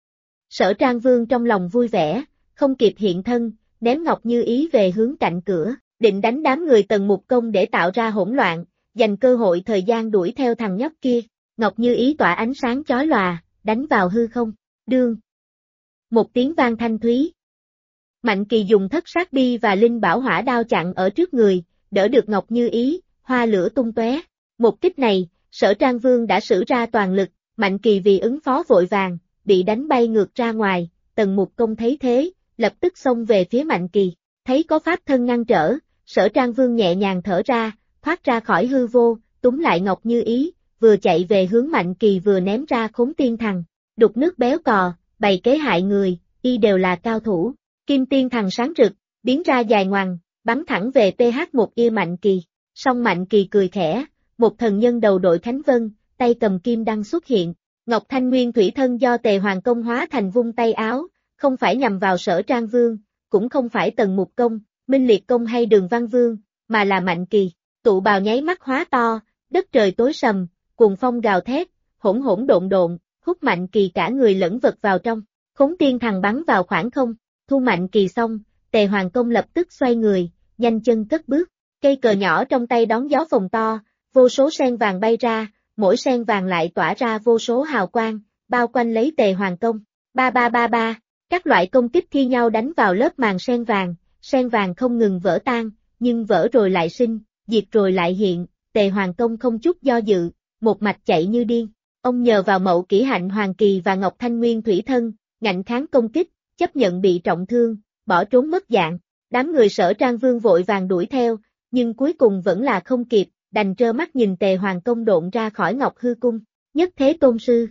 Sở Trang Vương trong lòng vui vẻ, không kịp hiện thân, ném Ngọc Như Ý về hướng cạnh cửa, định đánh đám người Tần Mục Công để tạo ra hỗn loạn, dành cơ hội thời gian đuổi theo thằng nhóc kia. Ngọc Như Ý tỏa ánh sáng chói lòa, đánh vào hư không, đương. Một tiếng vang thanh thúy. Mạnh Kỳ dùng thất sát bi và linh bảo hỏa đao chặn ở trước người, đỡ được Ngọc Như Ý, hoa lửa tung tóe. Một kích này, Sở Trang Vương đã sử ra toàn lực, Mạnh Kỳ vì ứng phó vội vàng, bị đánh bay ngược ra ngoài. Tần Mục Công thấy thế, lập tức xông về phía Mạnh Kỳ. Thấy có pháp thân ngăn trở, Sở Trang Vương nhẹ nhàng thở ra, thoát ra khỏi hư vô, túm lại Ngọc Như Ý, vừa chạy về hướng Mạnh Kỳ vừa ném ra Khốn Tiên Thằng. Đục nước béo cò, bày kế hại người, y đều là cao thủ. Kim Tiên Thằng sáng rực, biến ra dài ngoằng, bắn thẳng về PH1 ia Mạnh Kỳ. Song Mạnh Kỳ cười khẽ, một thần nhân đầu đội Khánh Vân, tay cầm kim đăng xuất hiện. Ngọc Thanh Nguyên Thủy Thân do Tề Hoàng Công hóa thành vung tay áo, không phải nhằm vào Sở Trang Vương, cũng không phải Tần Mục Công, Minh Liệt Công hay Đường Văn Vương, mà là Mạnh Kỳ. Tụ bào nháy mắt hóa to, đất trời tối sầm, cuồng phong gào thét, hỗn hỗn độn độn, hút Mạnh Kỳ cả người lẫn vật vào trong. Khốn Tiên Thằng bắn vào khoảng không, thu Mạnh Kỳ xong, Tề Hoàng Công lập tức xoay người, nhanh chân cất bước. Cây cờ nhỏ trong tay đón gió phồng to, vô số sen vàng bay ra, mỗi sen vàng lại tỏa ra vô số hào quang, bao quanh lấy Tề Hoàng Công. Ba ba ba ba, các loại công kích thi nhau đánh vào lớp màn sen vàng không ngừng vỡ tan, nhưng vỡ rồi lại sinh, diệt rồi lại hiện. Tề Hoàng Công không chút do dự, một mạch chạy như điên. Ông nhờ vào Mậu Kỷ Hạnh Hoàng Kỳ và Ngọc Thanh Nguyên Thủy Thân, ngạnh kháng công kích, chấp nhận bị trọng thương, bỏ trốn mất dạng. Đám người Sở Trang Vương vội vàng đuổi theo, nhưng cuối cùng vẫn là không kịp, đành trơ mắt nhìn Tề Hoàng Công độn ra khỏi Ngọc Hư Cung. Nhất Thế Tôn Sư.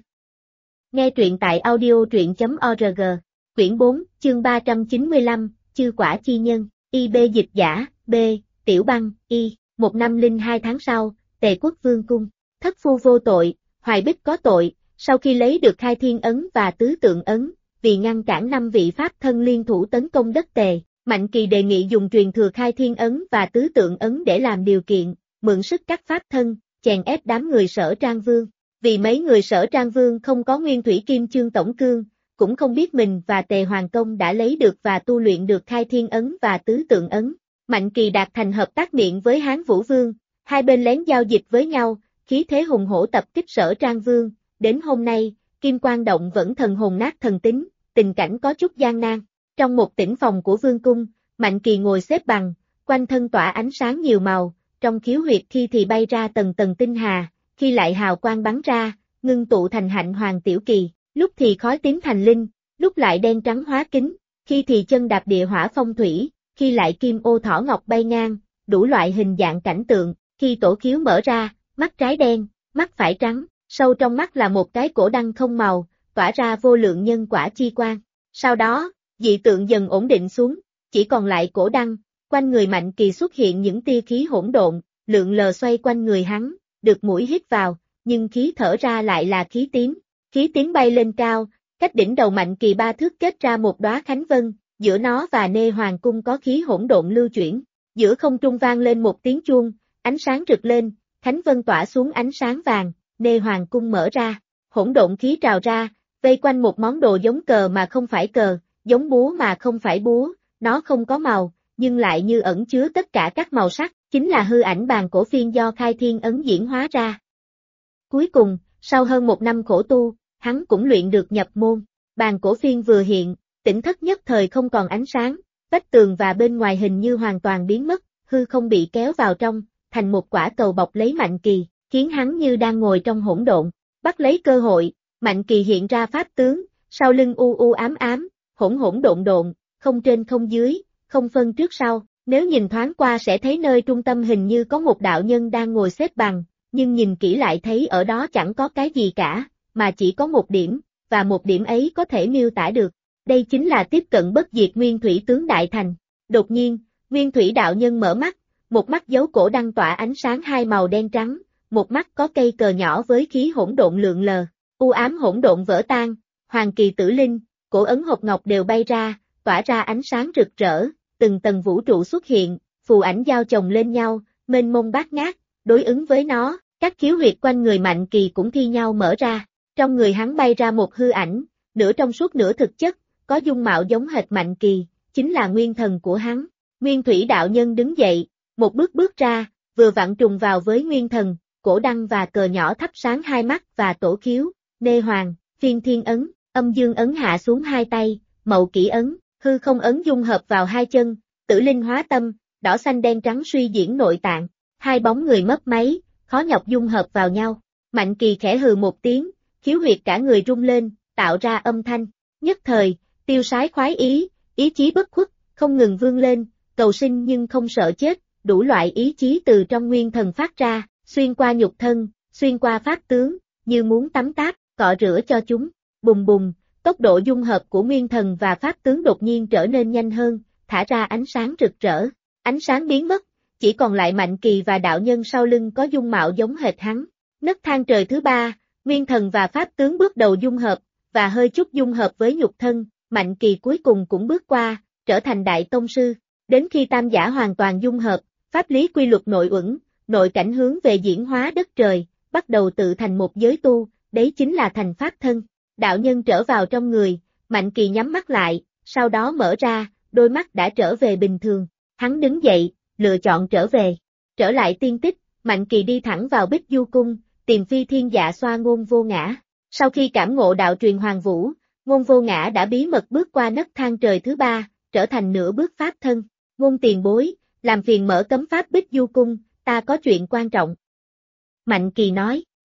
Nghe truyện tại audio.org. Quyển 4, chương 395, Chư Quả Chi Nhân, IB Dịch Giả, B, Tiểu Băng, Y. 102 tháng sau, Tề Quốc Vương Cung. Thất phu vô tội, Hoài Bích có tội, sau khi lấy được Khai Thiên Ấn và Tứ Tượng Ấn, vì ngăn cản 5 vị Pháp thân liên thủ tấn công đất Tề, Mạnh Kỳ đề nghị dùng truyền thừa Khai Thiên Ấn và Tứ Tượng Ấn để làm điều kiện, mượn sức các Pháp thân, chèn ép đám người Sở Trang Vương. Vì mấy người Sở Trang Vương không có Nguyên Thủy Kim Chương Tổng Cương, cũng không biết mình và Tề Hoàng Công đã lấy được và tu luyện được Khai Thiên Ấn và Tứ Tượng Ấn. Mạnh Kỳ đạt thành hợp tác miệng với Hán Vũ Vương, hai bên lén giao dịch với nhau, khí thế hùng hổ tập kích Sở Trang Vương. Đến hôm nay, Kim Quang Động vẫn thần hồn nát thần tính, tình cảnh có chút gian nan. Trong một tĩnh phòng của Vương Cung, Mạnh Kỳ ngồi xếp bằng, quanh thân tỏa ánh sáng nhiều màu, trong khiếu huyệt khi thì bay ra tầng tầng tinh hà, khi lại hào quang bắn ra, ngưng tụ thành Hạnh Hoàng Tiểu Kỳ, lúc thì khói tím thành linh, lúc lại đen trắng hóa kính, khi thì chân đạp địa hỏa phong thủy, khi lại kim ô thỏ ngọc bay ngang, đủ loại hình dạng cảnh tượng, khi tổ khiếu mở ra, mắt trái đen, mắt phải trắng, sâu trong mắt là một cái cổ đăng không màu, tỏa ra vô lượng nhân quả chi quang. Sau đó, dị tượng dần ổn định xuống, chỉ còn lại cổ đăng, quanh người Mạnh Kỳ xuất hiện những tia khí hỗn độn, lượn lờ xoay quanh người hắn, được mũi hít vào, nhưng khí thở ra lại là khí tím bay lên cao, cách đỉnh đầu Mạnh Kỳ 3 thước kết ra một đóa khánh vân, giữa nó và Nê Hoàng Cung có khí hỗn độn lưu chuyển, giữa không trung vang lên một tiếng chuông, ánh sáng rực lên, khánh vân tỏa xuống ánh sáng vàng, Nê Hoàng Cung mở ra, hỗn độn khí trào ra, vây quanh một món đồ giống cờ mà không phải cờ, giống búa mà không phải búa, nó không có màu, nhưng lại như ẩn chứa tất cả các màu sắc, chính là hư ảnh bàn cổ phiên do Khai Thiên Ấn diễn hóa ra. Cuối cùng, sau hơn 1 năm khổ tu, hắn cũng luyện được nhập môn, bàn cổ phiên vừa hiện, tỉnh thất nhất thời không còn ánh sáng, vách tường và bên ngoài hình như hoàn toàn biến mất, hư không bị kéo vào trong, thành một quả cầu bọc lấy Mạnh Kỳ, khiến hắn như đang ngồi trong hỗn độn. Bắt lấy cơ hội, Mạnh Kỳ hiện ra pháp tướng, sau lưng u u ám ám, hỗn hỗn độn độn, không trên không dưới, không phân trước sau, nếu nhìn thoáng qua sẽ thấy nơi trung tâm hình như có một đạo nhân đang ngồi xếp bằng, nhưng nhìn kỹ lại thấy ở đó chẳng có cái gì cả, mà chỉ có một điểm, và một điểm ấy có thể miêu tả được. Đây chính là tiếp cận bất diệt Nguyên Thủy tướng Đại Thành. Đột nhiên, Nguyên Thủy đạo nhân mở mắt, một mắt dấu cổ đăng tỏa ánh sáng hai màu đen trắng, một mắt có cây cờ nhỏ với khí hỗn độn lượn lờ, u ám hỗn độn vỡ tan, Hoàng Kỳ Tử Linh, cổ ấn hộp ngọc đều bay ra, tỏa ra ánh sáng rực rỡ, từng tầng vũ trụ xuất hiện, phù ảnh giao chồng lên nhau, mênh mông bát ngát, đối ứng với nó, các khiếu huyệt quanh người Mạnh Kỳ cũng thi nhau mở ra, trong người hắn bay ra một hư ảnh, nửa trong suốt nửa thực chất, có dung mạo giống hệt Mạnh Kỳ, chính là nguyên thần của hắn. Nguyên Thủy đạo nhân đứng dậy, một bước bước ra, vừa vặn trùng vào với nguyên thần, cổ đăng và cờ nhỏ thắp sáng hai mắt và tổ khiếu, Nê Hoàng, Phiên Thiên Ấn, Âm Dương Ấn hạ xuống hai tay, Mậu Kỷ Ấn, hư không ấn dung hợp vào hai chân, Tử Linh hóa tâm, đỏ xanh đen trắng suy diễn nội tạng, hai bóng người mấp máy, khó nhọc dung hợp vào nhau. Mạnh Kỳ khẽ hừ một tiếng, khiếu huyệt cả người rung lên, tạo ra âm thanh, nhất thời, tiêu sái khoái ý, ý chí bất khuất, không ngừng vươn lên, cầu sinh nhưng không sợ chết, đủ loại ý chí từ trong nguyên thần phát ra, xuyên qua nhục thân, xuyên qua pháp tướng, như muốn tắm táp, cọ rửa cho chúng. Bùng bùng, tốc độ dung hợp của nguyên thần và pháp tướng đột nhiên trở nên nhanh hơn, thả ra ánh sáng rực rỡ. Ánh sáng biến mất, chỉ còn lại Mạnh Kỳ và đạo nhân sau lưng có dung mạo giống hệt hắn. Nấc thang trời thứ ba, nguyên thần và pháp tướng bước đầu dung hợp, và hơi chút dung hợp với nhục thân, Mạnh Kỳ cuối cùng cũng bước qua, trở thành đại tông sư. Đến khi tam giả hoàn toàn dung hợp, pháp lý quy luật nội uẩn, nội cảnh hướng về diễn hóa đất trời, bắt đầu tự thành một giới tu, đấy chính là thành pháp thân. Đạo nhân trở vào trong người, Mạnh Kỳ nhắm mắt lại, sau đó mở ra, đôi mắt đã trở về bình thường. Hắn đứng dậy, lựa chọn trở về. Trở lại tiên tích, Mạnh Kỳ đi thẳng vào Bích Du Cung, tìm Phi Thiên Dạ Xoa Ngôn Vô Ngã. Sau khi cảm ngộ đạo truyền Hoàng Vũ, Ngôn Vô Ngã đã bí mật bước qua nấc thang trời thứ ba, trở thành nửa bước pháp thân. Ngôn tiền bối, làm phiền mở cấm pháp Bích Du Cung, ta có chuyện quan trọng. Mạnh Kỳ nói,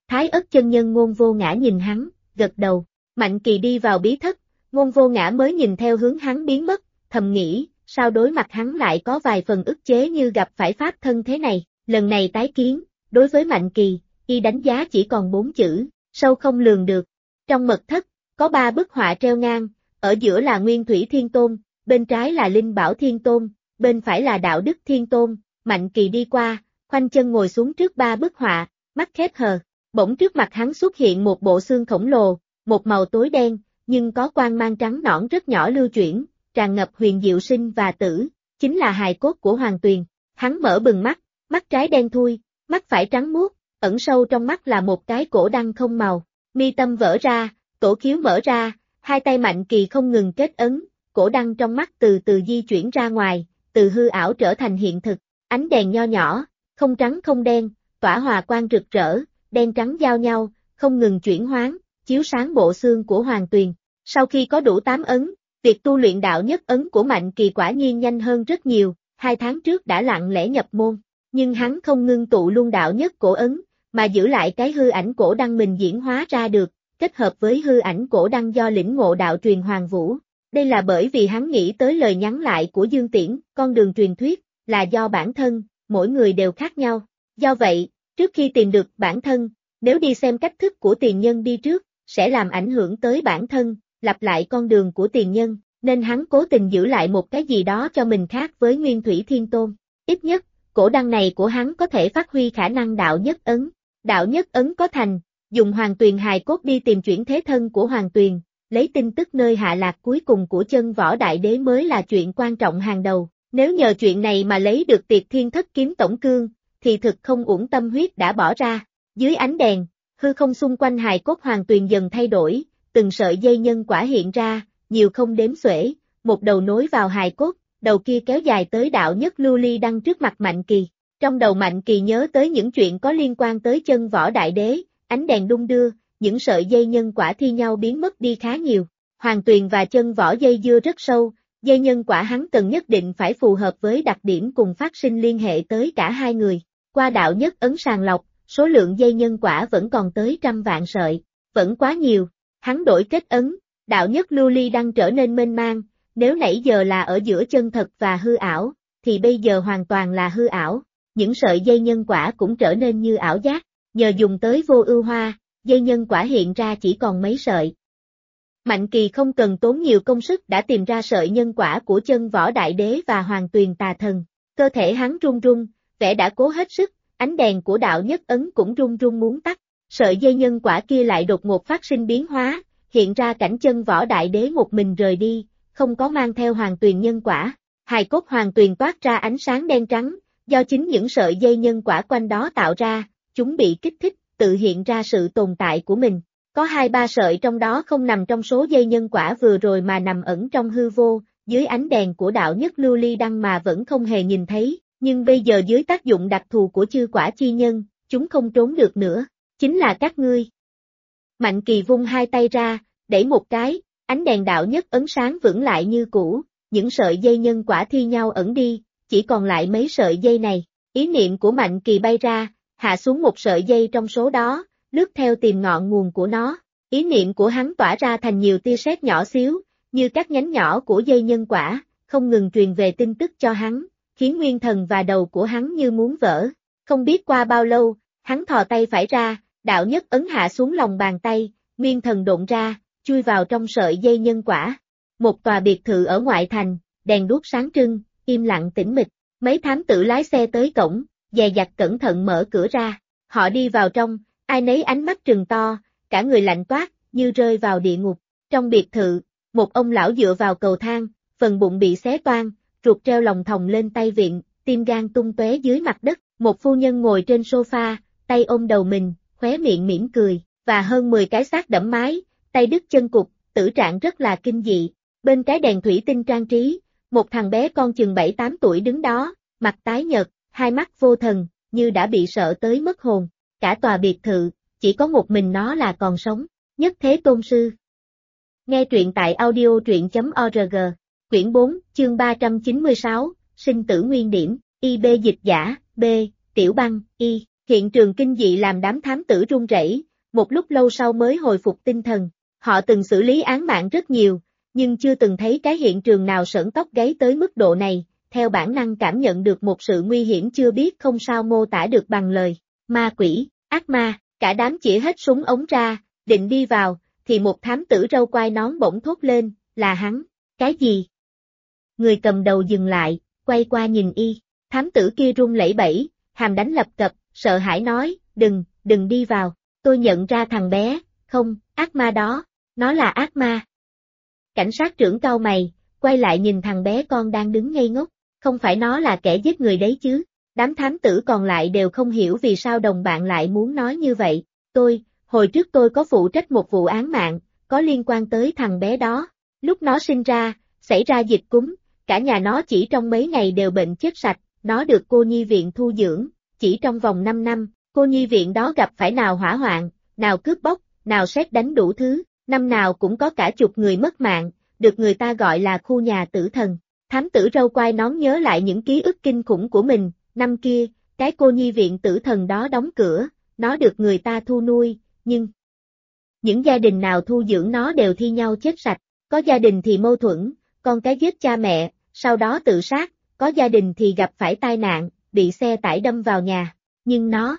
Thái Ất chân nhân Ngôn Vô Ngã nhìn hắn, gật đầu. Mạnh Kỳ đi vào bí thất, Ngôn Vô Ngã mới nhìn theo hướng hắn biến mất, thầm nghĩ, sao đối mặt hắn lại có vài phần ức chế như gặp phải pháp thân thế này. Lần này tái kiến, đối với Mạnh Kỳ, y đánh giá chỉ còn 4 chữ, sâu không lường được. Trong mật thất, có 3 bức họa treo ngang, ở giữa là Nguyên Thủy Thiên Tôn, bên trái là Linh Bảo Thiên Tôn, bên phải là Đạo Đức Thiên Tôn. Mạnh Kỳ đi qua, khoanh chân ngồi xuống trước 3 bức họa, mắt khép hờ. Bỗng trước mặt hắn xuất hiện một bộ xương khổng lồ, một màu tối đen, nhưng có quang mang trắng nõn rất nhỏ lưu chuyển, tràn ngập huyền diệu sinh và tử, chính là hài cốt của Hoàng Tuyền. Hắn mở bừng mắt, mắt trái đen thui, mắt phải trắng muốt, ẩn sâu trong mắt là một cái cổ đăng không màu. Mi tâm vỡ ra, tổ khiếu mở ra, hai tay Mạnh Kỳ không ngừng kết ấn, cổ đăng trong mắt từ từ di chuyển ra ngoài, từ hư ảo trở thành hiện thực. Ánh đèn nho nhỏ, không trắng không đen, tỏa hòa quang rực rỡ, đen trắng giao nhau, không ngừng chuyển hoán, chiếu sáng bộ xương của Hoàng Tuyền. Sau khi có đủ 8 ấn, việc tu luyện đạo nhất ấn của Mạnh Kỳ quả nhiên nhanh hơn rất nhiều, 2 tháng trước đã lặng lẽ nhập môn, nhưng hắn không ngưng tụ luôn đạo nhất cổ ấn, mà giữ lại cái hư ảnh cổ đăng mình diễn hóa ra được, kết hợp với hư ảnh cổ đăng do lĩnh ngộ đạo truyền Hoàng Vũ. Đây là bởi vì hắn nghĩ tới lời nhắn lại của Dương Tiễn, con đường truyền thuyết, là do bản thân, mỗi người đều khác nhau. Do vậy, trước khi tìm được bản thân, nếu đi xem cách thức của tiền nhân đi trước, sẽ làm ảnh hưởng tới bản thân, lặp lại con đường của tiền nhân, nên hắn cố tình giữ lại một cái gì đó cho mình khác với Nguyên Thủy Thiên Tôn. Ít nhất, cổ đăng này của hắn có thể phát huy khả năng đạo nhất ấn. Đạo nhất ấn có thành, dùng Hoàng Tuyền hài cốt đi tìm chuyển thế thân của Hoàng Tuyền, lấy tin tức nơi hạ lạc cuối cùng của chân võ đại đế mới là chuyện quan trọng hàng đầu. Nếu nhờ chuyện này mà lấy được Tiệt Thiên Thất Kiếm Tổng Cương, thì thực không uổng tâm huyết đã bỏ ra. Dưới ánh đèn, hư không xung quanh hài cốt Hoàng Tuyền dần thay đổi, từng sợi dây nhân quả hiện ra, nhiều không đếm xuể, một đầu nối vào hài cốt, đầu kia kéo dài tới đạo nhất lưu ly đăng trước mặt Mạnh Kỳ. Trong đầu Mạnh Kỳ nhớ tới những chuyện có liên quan tới chân võ đại đế, ánh đèn đung đưa, những sợi dây nhân quả thi nhau biến mất đi khá nhiều. Hoàng Tuyền và chân võ dây dưa rất sâu, dây nhân quả hắn cần nhất định phải phù hợp với đặc điểm cùng phát sinh liên hệ tới cả hai người. Qua đạo nhất ấn sàng lọc, số lượng dây nhân quả vẫn còn tới trăm vạn sợi, vẫn quá nhiều. Hắn đổi kết ấn, đạo nhất lưu ly đăng trở nên mênh mang, nếu nãy giờ là ở giữa chân thật và hư ảo, thì bây giờ hoàn toàn là hư ảo. Những sợi dây nhân quả cũng trở nên như ảo giác, nhờ dùng tới vô ưu hoa, dây nhân quả hiện ra chỉ còn mấy sợi. Mạnh Kỳ không cần tốn nhiều công sức đã tìm ra sợi nhân quả của chân võ đại đế và Hoàng Tuyền tà thần. Cơ thể hắn run run, vẻ đã cố hết sức, ánh đèn của đạo nhất ấn cũng run run muốn tắt. Sợi dây nhân quả kia lại đột ngột phát sinh biến hóa, hiện ra cảnh chân võ đại đế một mình rời đi, không có mang theo Hoàng Tuyền nhân quả. Hài cốt Hoàng Tuyền toát ra ánh sáng đen trắng, do chính những sợi dây nhân quả quanh đó tạo ra, chúng bị kích thích, tự hiện ra sự tồn tại của mình. Có 2-3 sợi trong đó không nằm trong số dây nhân quả vừa rồi mà nằm ẩn trong hư vô, dưới ánh đèn của đạo nhất lưu ly đăng mà vẫn không hề nhìn thấy, nhưng bây giờ dưới tác dụng đặc thù của chư quả chi nhân, chúng không trốn được nữa, chính là các ngươi. Mạnh Kỳ vung 2 tay ra, đẩy một cái, ánh đèn đạo nhất ấn sáng vững lại như cũ, những sợi dây nhân quả thi nhau ẩn đi, chỉ còn lại mấy sợi dây này. Ý niệm của Mạnh Kỳ bay ra, hạ xuống một sợi dây trong số đó, lướt theo tìm ngọn nguồn của nó. Ý niệm của hắn tỏa ra thành nhiều tia sét nhỏ xíu, như các nhánh nhỏ của dây nhân quả, không ngừng truyền về tin tức cho hắn, khiến nguyên thần và đầu của hắn như muốn vỡ. Không biết qua bao lâu, hắn thò tay phải ra, đạo nhất ấn hạ xuống lòng bàn tay, nguyên thần độn ra, chui vào trong sợi dây nhân quả. Một tòa biệt thự ở ngoại thành, đèn đuốc sáng trưng, im lặng tĩnh mịch. Mấy thám tử lái xe tới cổng, dè dặt cẩn thận mở cửa ra. Họ đi vào trong, ai nấy ánh mắt trừng to, cả người lạnh toát, như rơi vào địa ngục. Trong biệt thự, một ông lão dựa vào cầu thang, phần bụng bị xé toang, ruột treo lòng thòng lên tay vịn, tim gan tung tóe dưới mặt đất. Một phu nhân ngồi trên sofa, tay ôm đầu mình, khóe miệng mỉm cười, và hơn 10 cái xác đẫm mái, tay đứt chân cụt, tử trạng rất là kinh dị. Bên cái đèn thủy tinh trang trí, một thằng bé con chừng 7-8 tuổi đứng đó, mặt tái nhợt, hai mắt vô thần, như đã bị sợ tới mất hồn. Cả tòa biệt thự, chỉ có một mình nó là còn sống. Nhất Thế Tôn Sư. Nghe truyện tại audio truyện.org. Quyển 4, chương 396, Sinh tử nguyên điểm. IB dịch giả, B, Tiểu Băng, Y. Hiện trường kinh dị làm đám thám tử run rẩy, một lúc lâu sau mới hồi phục tinh thần. Họ từng xử lý án mạng rất nhiều, nhưng chưa từng thấy cái hiện trường nào sởn tóc gáy tới mức độ này, theo bản năng cảm nhận được một sự nguy hiểm chưa biết không sao mô tả được bằng lời. Ma quỷ, ác ma, cả đám chỉ hết súng ống ra, định đi vào, thì một thám tử râu quai nón bỗng thốt lên, là hắn. Cái gì? Người cầm đầu dừng lại, quay qua nhìn y, thám tử kia run lẩy bẩy, hàm đánh lập cập, sợ hãi nói, đừng đi vào, tôi nhận ra thằng bé, không, ác ma đó, nó là ác ma. Cảnh sát trưởng cau mày, quay lại nhìn thằng bé con đang đứng ngây ngốc, không phải nó là kẻ giết người đấy chứ. Đám thám tử còn lại đều không hiểu vì sao đồng bạn lại muốn nói như vậy. Hồi trước tôi có phụ trách một vụ án mạng, có liên quan tới thằng bé đó. Lúc nó sinh ra, xảy ra dịch cúm, cả nhà nó chỉ trong mấy ngày đều bệnh chết sạch, nó được cô nhi viện thu dưỡng, chỉ trong vòng 5 năm, cô nhi viện đó gặp phải nào hỏa hoạn, nào cướp bóc, nào sét đánh đủ thứ, năm nào cũng có cả chục người mất mạng, được người ta gọi là khu nhà tử thần. Thám tử râu quai nón nhớ lại những ký ức kinh khủng của mình, năm kia, cái cô nhi viện tử thần đó đóng cửa, nó được người ta thu nuôi, nhưng những gia đình nào thu dưỡng nó đều thi nhau chết sạch, có gia đình thì mâu thuẫn, con cái giết cha mẹ, sau đó tự sát, có gia đình thì gặp phải tai nạn, bị xe tải đâm vào nhà, nhưng nó,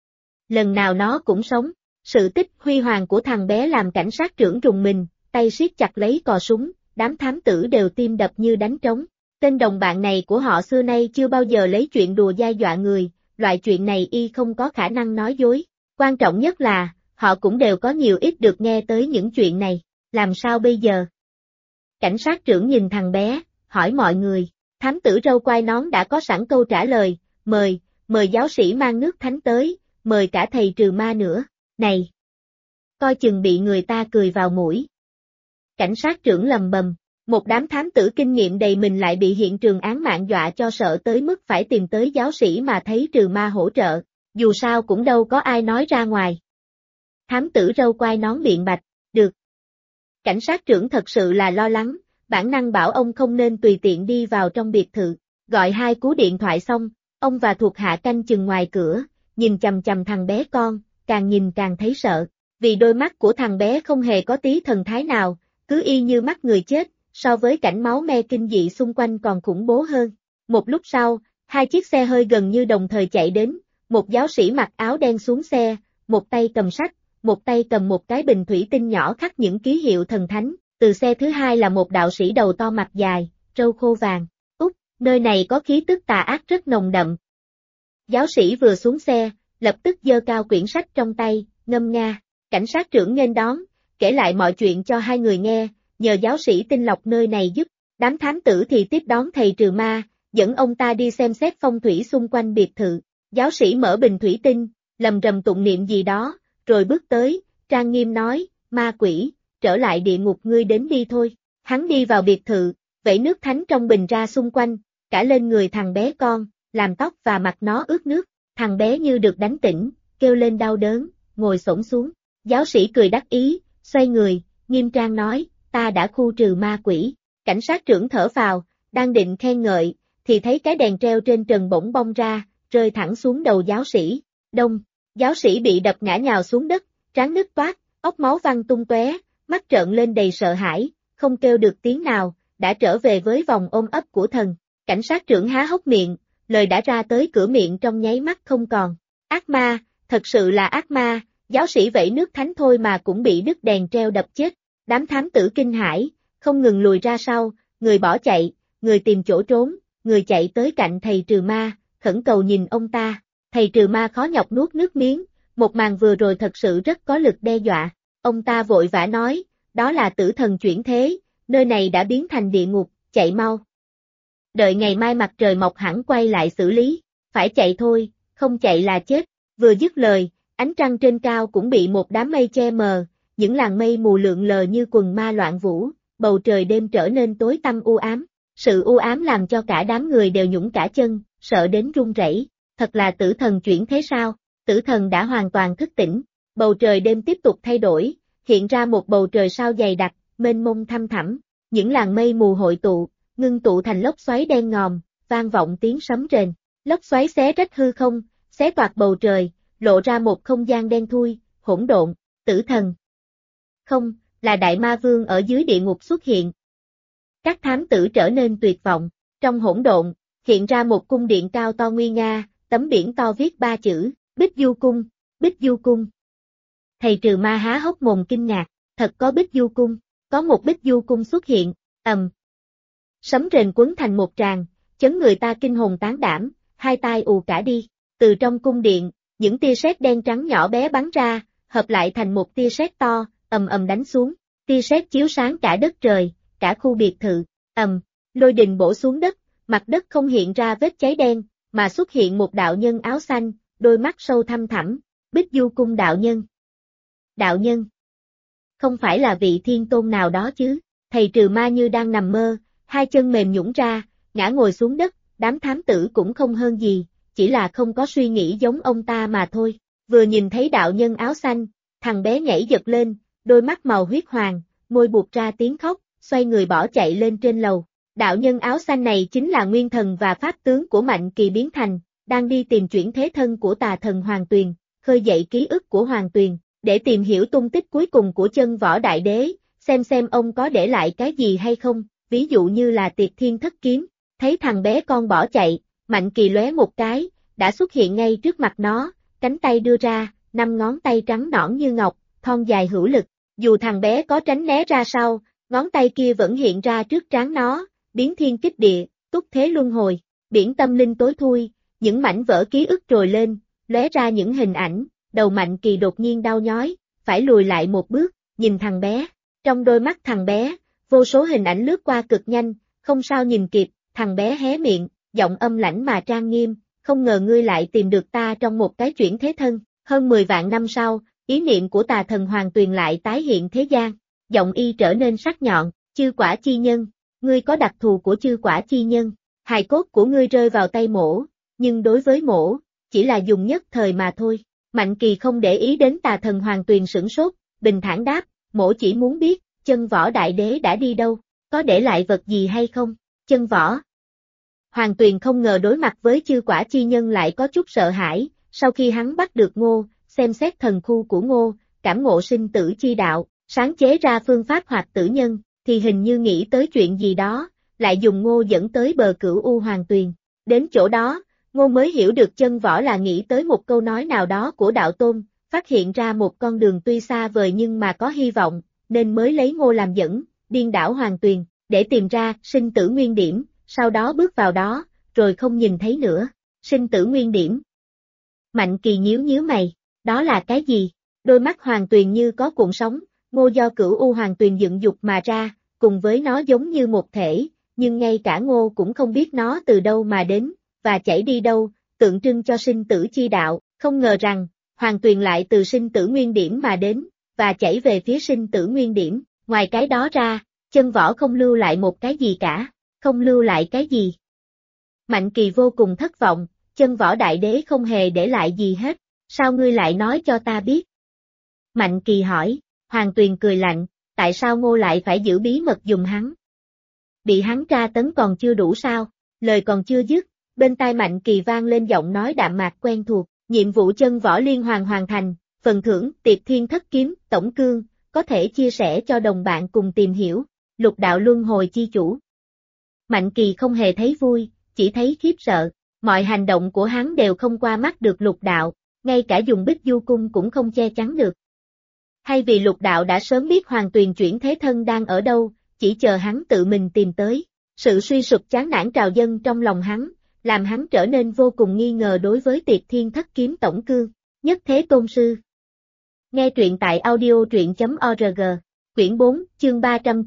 lần nào nó cũng sống. Sự tích huy hoàng của thằng bé làm cảnh sát trưởng rùng mình, tay siết chặt lấy cò súng, đám thám tử đều tim đập như đánh trống. Tên đồng bạn này của họ xưa nay chưa bao giờ lấy chuyện đùa dai dọa người, loại chuyện này y không có khả năng nói dối. Quan trọng nhất là, họ cũng đều có nhiều ít được nghe tới những chuyện này, làm sao bây giờ? Cảnh sát trưởng nhìn thằng bé, hỏi mọi người, thám tử râu quai nón đã có sẵn câu trả lời, mời giáo sĩ mang nước thánh tới, mời cả thầy trừ ma nữa, này! Coi chừng bị người ta cười vào mũi. Cảnh sát trưởng lầm bầm, một đám thám tử kinh nghiệm đầy mình lại bị hiện trường án mạng dọa cho sợ tới mức phải tìm tới giáo sĩ mà thấy trừ ma hỗ trợ, dù sao cũng đâu có ai nói ra ngoài. Thám tử râu quai nón biện bạch, được. Cảnh sát trưởng thật sự là lo lắng, bản năng bảo ông không nên tùy tiện đi vào trong biệt thự, gọi 2 cú điện thoại xong, ông và thuộc hạ canh chừng ngoài cửa, nhìn chằm chằm thằng bé con, càng nhìn càng thấy sợ, vì đôi mắt của thằng bé không hề có tí thần thái nào, cứ y như mắt người chết, so với cảnh máu me kinh dị xung quanh còn khủng bố hơn. Một lúc sau, 2 chiếc xe hơi gần như đồng thời chạy đến, một giáo sĩ mặc áo đen xuống xe, một tay cầm sách, một tay cầm một cái bình thủy tinh nhỏ khắc những ký hiệu thần thánh, từ xe thứ hai là một đạo sĩ đầu to mặt dài, râu khô vàng. Nơi này có khí tức tà ác rất nồng đậm. Giáo sĩ vừa xuống xe, lập tức giơ cao quyển sách trong tay, ngâm nga. Cảnh sát trưởng nghênh đón, kể lại mọi chuyện cho 2 người nghe, nhờ giáo sĩ tinh lọc nơi này giúp. Đám thám tử thì tiếp đón thầy trừ ma, dẫn ông ta đi xem xét phong thủy xung quanh biệt thự. Giáo sĩ mở bình thủy tinh, lầm rầm tụng niệm gì đó, rồi bước tới, trang nghiêm nói, ma quỷ, trở lại địa ngục ngươi đến đi thôi. Hắn đi vào biệt thự, vẩy nước thánh trong bình ra xung quanh, cả lên người thằng bé con, làm tóc và mặt nó ướt nước. Thằng bé như được đánh tỉnh, kêu lên đau đớn, ngồi xổm xuống. Giáo sĩ cười đắc ý, xoay người, nghiêm trang nói, ta đã khu trừ ma quỷ. Cảnh sát trưởng thở phào, đang định khen ngợi, thì thấy cái đèn treo trên trần bỗng bong ra, rơi thẳng xuống đầu giáo sĩ. Đông, giáo sĩ bị đập ngã nhào xuống đất, trán nứt toát, óc máu văng tung tóe, mắt trợn lên đầy sợ hãi, không kêu được tiếng nào, đã trở về với vòng ôm ấp của thần. Cảnh sát trưởng há hốc miệng, lời đã ra tới cửa miệng trong nháy mắt không còn. Ác ma, thật sự là ác ma, giáo sĩ vẩy nước thánh thôi mà cũng bị đứt đèn treo đập chết. Đám thám tử kinh hãi, không ngừng lùi ra sau, người bỏ chạy, người tìm chỗ trốn, người chạy tới cạnh thầy trừ ma, khẩn cầu nhìn ông ta. Thầy trừ ma khó nhọc nuốt nước miếng, một màn vừa rồi thật sự rất có lực đe dọa. Ông ta vội vã nói, đó là tử thần chuyển thế, nơi này đã biến thành địa ngục, chạy mau. Đợi ngày mai mặt trời mọc hẳn quay lại xử lý, phải chạy thôi, không chạy là chết. Vừa dứt lời, ánh trăng trên cao cũng bị một đám mây che mờ, những làn mây mù lượn lờ như quần ma loạn vũ, bầu trời đêm trở nên tối tăm u ám. Sự u ám làm cho cả đám người đều nhũng cả chân, sợ đến run rẩy. Thật là tử thần chuyển thế sao? Tử thần đã hoàn toàn thức tỉnh. Bầu trời đêm tiếp tục thay đổi, hiện ra một bầu trời sao dày đặc, mênh mông thăm thẳm. Những làn mây mù hội tụ, ngưng tụ thành lốc xoáy đen ngòm, vang vọng tiếng sấm rền. Lốc xoáy xé rách hư không, xé toạc bầu trời, lộ ra một không gian đen thui, hỗn độn, tử thần. Không, là Đại Ma Vương ở dưới địa ngục xuất hiện. Các thám tử trở nên tuyệt vọng, trong hỗn độn, hiện ra một cung điện cao to nguy nga, tấm biển to viết 3 chữ, Bích Du Cung, Bích Du Cung. Thầy Trừ Ma há hốc mồm kinh ngạc, thật có Bích Du Cung, có một Bích Du Cung xuất hiện, sấm rền quấn thành một tràng, chấn người ta kinh hồn tán đảm, hai tai ù cả đi, từ trong cung điện, những tia sét đen trắng nhỏ bé bắn ra, hợp lại thành một tia sét to, ầm ầm đánh xuống, tia sét chiếu sáng cả đất trời, cả khu biệt thự, lôi đình bổ xuống đất, mặt đất không hiện ra vết cháy đen, mà xuất hiện một đạo nhân áo xanh, đôi mắt sâu thăm thẳm, Bích Du Cung đạo nhân. Đạo nhân? Không phải là vị thiên tôn nào đó chứ, thầy Trừ Ma như đang nằm mơ, hai chân mềm nhũn ra, ngã ngồi xuống đất, đám thám tử cũng không hơn gì, chỉ là không có suy nghĩ giống ông ta mà thôi. Vừa nhìn thấy đạo nhân áo xanh, thằng bé nhảy giật lên, đôi mắt màu huyết hoàng, môi buột ra tiếng khóc, xoay người bỏ chạy lên trên lầu. Đạo nhân áo xanh này chính là nguyên thần và pháp tướng của Mạnh Kỳ biến thành, đang đi tìm chuyển thế thân của tà thần Hoàng Tuyền, khơi dậy ký ức của Hoàng Tuyền, để tìm hiểu tung tích cuối cùng của Chân Võ Đại Đế, xem ông có để lại cái gì hay không, ví dụ như là Tiệt Thiên Thất Kiếm. Thấy thằng bé con bỏ chạy, Mạnh Kỳ lóe một cái, đã xuất hiện ngay trước mặt nó, cánh tay đưa ra, 5 ngón tay trắng nõn như ngọc, thon dài hữu lực, dù thằng bé có tránh né ra sau, ngón tay kia vẫn hiện ra trước trán nó, biến thiên kích địa, túc thế luân hồi, biển tâm linh tối thui, những mảnh vỡ ký ức trồi lên, lóe ra những hình ảnh, đầu Mạnh Kỳ đột nhiên đau nhói, phải lùi lại một bước, nhìn thằng bé, trong đôi mắt thằng bé, vô số hình ảnh lướt qua cực nhanh, không sao nhìn kịp, thằng bé hé miệng, giọng âm lãnh mà trang nghiêm, không ngờ ngươi lại tìm được ta trong một cái chuyển thế thân, hơn 10 vạn năm sau, ý niệm của tà thần Hoàng Tuyền lại tái hiện thế gian, giọng y trở nên sắc nhọn, chư quả chi nhân, ngươi có đặc thù của chư quả chi nhân, hài cốt của ngươi rơi vào tay mổ, nhưng đối với mổ, chỉ là dùng nhất thời mà thôi. Mạnh Kỳ không để ý đến tà thần Hoàng Tuyền sửng sốt, bình thản đáp, mổ chỉ muốn biết, Chân Võ Đại Đế đã đi đâu, có để lại vật gì hay không, Chân Võ. Hoàng Tuyền không ngờ đối mặt với chư quả chi nhân lại có chút sợ hãi, sau khi hắn bắt được Ngô, xem xét thần khu của Ngô, cảm ngộ sinh tử chi đạo, sáng chế ra phương pháp hoạt tử nhân, thì hình như nghĩ tới chuyện gì đó, lại dùng Ngô dẫn tới bờ Cửu U Hoàng Tuyền. Đến chỗ đó, Ngô mới hiểu được Chân Võ là nghĩ tới một câu nói nào đó của đạo tôn, phát hiện ra một con đường tuy xa vời nhưng mà có hy vọng, nên mới lấy Ngô làm dẫn, điên đảo Hoàng Tuyền, để tìm ra sinh tử nguyên điểm, sau đó bước vào đó, rồi không nhìn thấy nữa. Sinh tử nguyên điểm. Mạnh Kỳ nhíu mày, đó là cái gì? Đôi mắt Hoàng Tuyền như có cuộn sóng, Ngô do Cửu U Hoàng Tuyền dựng dục mà ra, cùng với nó giống như một thể, nhưng ngay cả Ngô cũng không biết nó từ đâu mà đến, và chảy đi đâu, tượng trưng cho sinh tử chi đạo, không ngờ rằng, Hoàng Tuyền lại từ sinh tử nguyên điểm mà đến, và chảy về phía sinh tử nguyên điểm, ngoài cái đó ra, Chân Võ không lưu lại một cái gì cả, không lưu lại cái gì. Mạnh Kỳ vô cùng thất vọng, Chân Võ Đại Đế không hề để lại gì hết, sao ngươi lại nói cho ta biết? Mạnh Kỳ hỏi, Hoàng Tuyền cười lạnh, tại sao Ngô lại phải giữ bí mật giùm hắn? Bị hắn tra tấn còn chưa đủ sao? Lời còn chưa dứt, bên tai Mạnh Kỳ vang lên giọng nói đạm mạc quen thuộc, nhiệm vụ Chân Võ liên hoàn hoàn thành, phần thưởng Tiệt Thiên Thất Kiếm, tổng cương, có thể chia sẻ cho đồng bạn cùng tìm hiểu, Lục Đạo Luân Hồi chi chủ. Mạnh Kỳ không hề thấy vui, chỉ thấy khiếp sợ, mọi hành động của hắn đều không qua mắt được Lục Đạo, ngay cả dùng Bích Du Cung cũng không che chắn được. Hay vì Lục Đạo đã sớm biết Hoàng Tuyền chuyển thế thân đang ở đâu, chỉ chờ hắn tự mình tìm tới. Sự suy sụp chán nản trào dâng trong lòng hắn, làm hắn trở nên vô cùng nghi ngờ đối với Tiệt Thiên Thất Kiếm tổng cương, Nhất Thế Tôn Sư. Nghe truyện tại audio.org, quyển 4, chương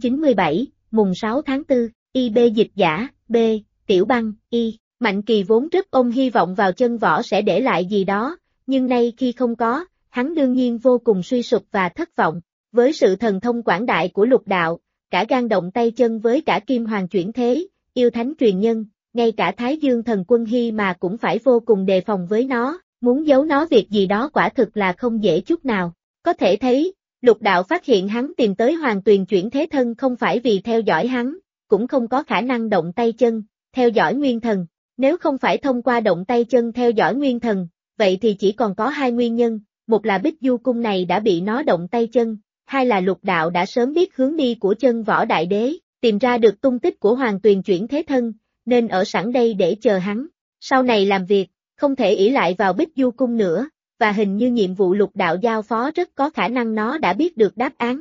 397, mùng 6 tháng 4, IB dịch giả, B, Tiểu Băng, Y. Mạnh Kỳ vốn rất ôm hy vọng vào Chân Võ sẽ để lại gì đó, nhưng nay khi không có, hắn đương nhiên vô cùng suy sụp và thất vọng. Với sự thần thông quảng đại của Lục Đạo, cả gan động tay chân với cả Kim Hoàng chuyển thế, yêu thánh truyền nhân, ngay cả Thái Dương Thần Quân Hy mà cũng phải vô cùng đề phòng với nó, muốn giấu nó việc gì đó quả thực là không dễ chút nào. Có thể thấy, Lục Đạo phát hiện hắn tìm tới Hoàng Tuyền chuyển thế thân không phải vì theo dõi hắn, cũng không có khả năng động tay chân, theo dõi nguyên thần. Nếu không phải thông qua động tay chân theo dõi nguyên thần, vậy thì chỉ còn có hai nguyên nhân, một là Bích Du Cung này đã bị nó động tay chân, hai là Lục Đạo đã sớm biết hướng đi của Chân Võ Đại Đế, tìm ra được tung tích của Hoàng Tuyền chuyển thế thân, nên ở sẵn đây để chờ hắn. Sau này làm việc, không thể ỷ lại vào Bích Du Cung nữa, và hình như nhiệm vụ Lục Đạo giao phó rất có khả năng nó đã biết được đáp án.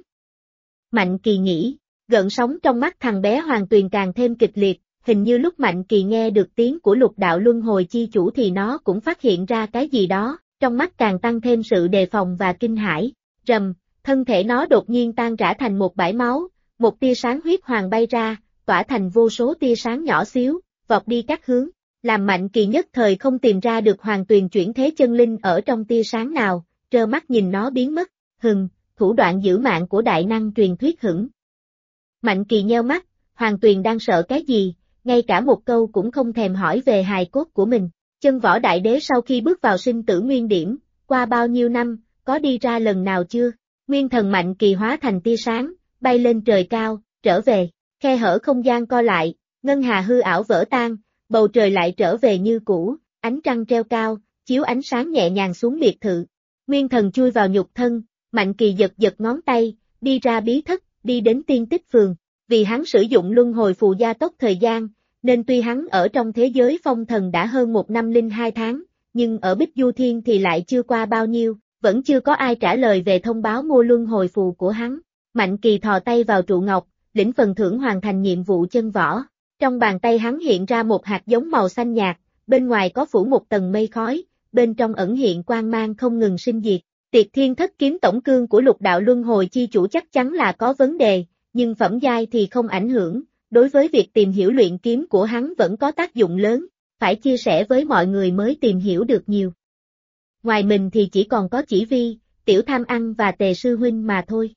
Mạnh Kỳ nghĩ, gợn sóng trong mắt thằng bé Hoàng Tuyền càng thêm kịch liệt, hình như lúc Mạnh Kỳ nghe được tiếng của Lục Đạo Luân Hồi Chi Chủ thì nó cũng phát hiện ra cái gì đó, trong mắt càng tăng thêm sự đề phòng và kinh hãi. Rầm, thân thể nó đột nhiên tan rã thành một bãi máu, một tia sáng huyết hoàng bay ra, tỏa thành vô số tia sáng nhỏ xíu, vọt đi các hướng, làm Mạnh Kỳ nhất thời không tìm ra được Hoàng Tuyền chuyển thế chân linh ở trong tia sáng nào, trơ mắt nhìn nó biến mất. Thủ đoạn giữ mạng của đại năng truyền thuyết hửng. Mạnh Kỳ nheo mắt, Hoàng Tuyền đang sợ cái gì, ngay cả một câu cũng không thèm hỏi về hài cốt của mình. Chân Võ Đại Đế sau khi bước vào sinh tử nguyên điểm, qua bao nhiêu năm, có đi ra lần nào chưa? Nguyên thần Mạnh Kỳ hóa thành tia sáng, bay lên trời cao, trở về, khe hở không gian co lại, ngân hà hư ảo vỡ tan, bầu trời lại trở về như cũ, ánh trăng treo cao, chiếu ánh sáng nhẹ nhàng xuống biệt thự. Nguyên thần chui vào nhục thân, Mạnh Kỳ giật giật ngón tay, đi ra bí thất, đi đến tiên tích phường. Vì hắn sử dụng luân hồi phù gia tốc thời gian, nên tuy hắn ở trong thế giới phong thần đã hơn 1 năm linh 2 tháng, nhưng ở Bích Du Thiên thì lại chưa qua bao nhiêu, vẫn chưa có ai trả lời về thông báo mua luân hồi phù của hắn. Mạnh Kỳ thò tay vào trụ ngọc, lĩnh phần thưởng hoàn thành nhiệm vụ chân võ. Trong bàn tay hắn hiện ra một hạt giống màu xanh nhạt, bên ngoài có phủ một tầng mây khói, bên trong ẩn hiện quang mang không ngừng sinh diệt. Tiệt Thiên Thất Kiếm tổng cương của Lục Đạo Luân Hồi Chi Chủ chắc chắn là có vấn đề, nhưng phẩm giai thì không ảnh hưởng, đối với việc tìm hiểu luyện kiếm của hắn vẫn có tác dụng lớn, phải chia sẻ với mọi người mới tìm hiểu được nhiều. Ngoài mình thì chỉ còn có Chỉ Vi, Tiểu Tham Ăn và Tề Sư Huynh mà thôi.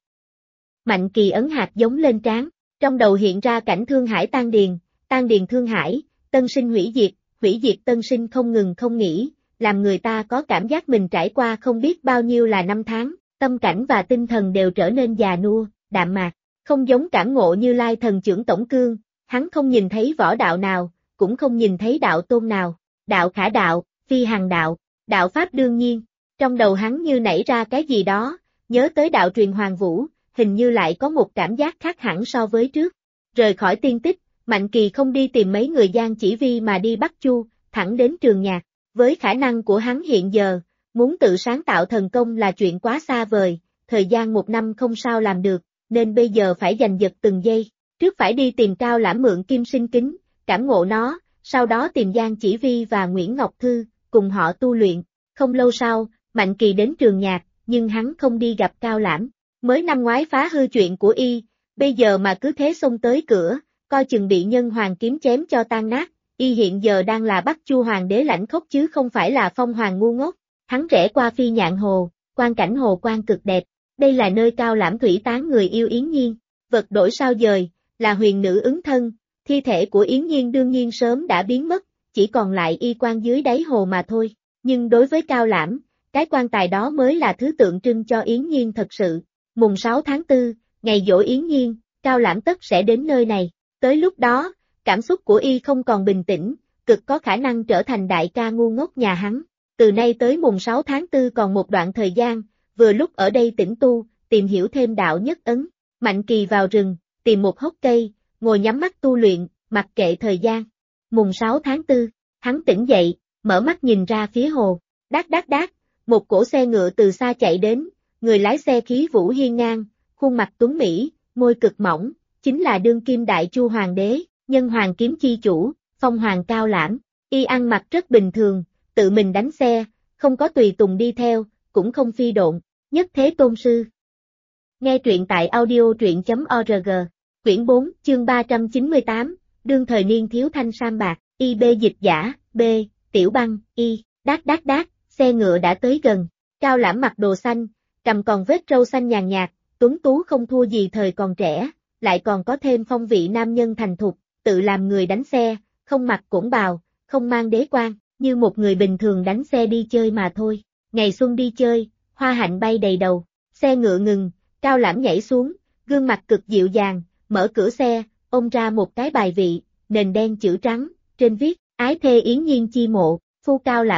Mạnh Kỳ ấn hạt giống lên trán, trong đầu hiện ra cảnh Thương Hải tan điền Thương Hải, tân sinh hủy diệt tân sinh không ngừng không nghỉ, làm người ta có cảm giác mình trải qua không biết bao nhiêu là năm tháng, tâm cảnh và tinh thần đều trở nên già nua, đạm mạc, không giống cảm ngộ Như Lai thần trưởng tổng cương, hắn không nhìn thấy võ đạo nào, cũng không nhìn thấy đạo tôn nào, đạo khả đạo, phi hằng đạo, đạo pháp đương nhiên, trong đầu hắn như nảy ra cái gì đó, nhớ tới đạo truyền Hoàng Vũ, hình như lại có một cảm giác khác hẳn so với trước. Rời khỏi tiên tích, Mạnh Kỳ không đi tìm mấy người Giang Chỉ Vi mà đi Bắc Chu, thẳng đến trường nhạc. Với khả năng của hắn hiện giờ, muốn tự sáng tạo thần công là chuyện quá xa vời, thời gian 1 năm không sao làm được, nên bây giờ phải giành giật từng giây. Trước phải đi tìm Cao Lãm mượn Kim Sinh Kính, cảm ngộ nó, sau đó tìm Giang Chỉ Vi và Nguyễn Ngọc Thư, cùng họ tu luyện. Không lâu sau, Mạnh Kỳ đến trường nhạc, nhưng hắn không đi gặp Cao Lãm. Mới năm ngoái phá hư chuyện của y, bây giờ mà cứ thế xông tới cửa, coi chừng bị nhân hoàng kiếm chém cho tan nát. Y hiện giờ đang là Bắc Chu Hoàng đế lãnh khốc chứ không phải là Phong Hoàng ngu ngốc. Hắn rẽ qua Phi Nhạn Hồ, quang cảnh hồ quang cực đẹp. Đây là nơi Cao Lãm thủy tán người yêu Yến Nhiên. Vật đổi sao dời, là huyền nữ ứng thân, thi thể của Yến Nhiên đương nhiên sớm đã biến mất, chỉ còn lại y quan dưới đáy hồ mà thôi. Nhưng đối với Cao Lãm, cái quan tài đó mới là thứ tượng trưng cho Yến Nhiên thật sự. Mùng 6 tháng 4, ngày giỗ Yến Nhiên, Cao Lãm tất sẽ đến nơi này. Tới lúc đó, cảm xúc của y không còn bình tĩnh, cực có khả năng trở thành đại ca ngu ngốc nhà hắn. Từ nay tới mùng 6 tháng 4 còn một đoạn thời gian, vừa lúc ở đây tĩnh tu, tìm hiểu thêm đạo nhất ấn. Mạnh Kỳ vào rừng, tìm một hốc cây, ngồi nhắm mắt tu luyện, mặc kệ thời gian. Mùng 6 tháng 4, hắn tỉnh dậy, mở mắt nhìn ra phía hồ. Đát, một cỗ xe ngựa từ xa chạy đến, người lái xe khí vũ hiên ngang, khuôn mặt tuấn mỹ, môi cực mỏng, chính là đương kim đại Chu Hoàng đế. Nhân hoàng kiếm chi chủ, Phong Hoàng Cao Lãm, y ăn mặc rất bình thường, tự mình đánh xe, không có tùy tùng đi theo, cũng không phi độn, nhất thế tôn sư. Nghe truyện tại audio truyện.org, quyển 4, chương 398, đương thời niên thiếu thanh sam bạc, IB dịch giả, B, Tiểu Băng, Y, đát, xe ngựa đã tới gần, Cao Lãm mặc đồ xanh, cầm còn vết râu xanh nhàn nhạt, tuấn tú không thua gì thời còn trẻ, lại còn có thêm phong vị nam nhân thành thục. Tự làm người đánh xe, không mặc cổn bào, không mang đế quan, như một người bình thường đánh xe đi chơi mà thôi. Ngày xuân đi chơi, hoa hạnh bay đầy đầu, xe ngựa ngừng, Cao Lãm nhảy xuống, gương mặt cực dịu dàng, mở cửa xe, ôm ra một cái bài vị, nền đen chữ trắng, trên viết, ái thê Yến Nhiên chi mộ, phu Cao Lãm lập,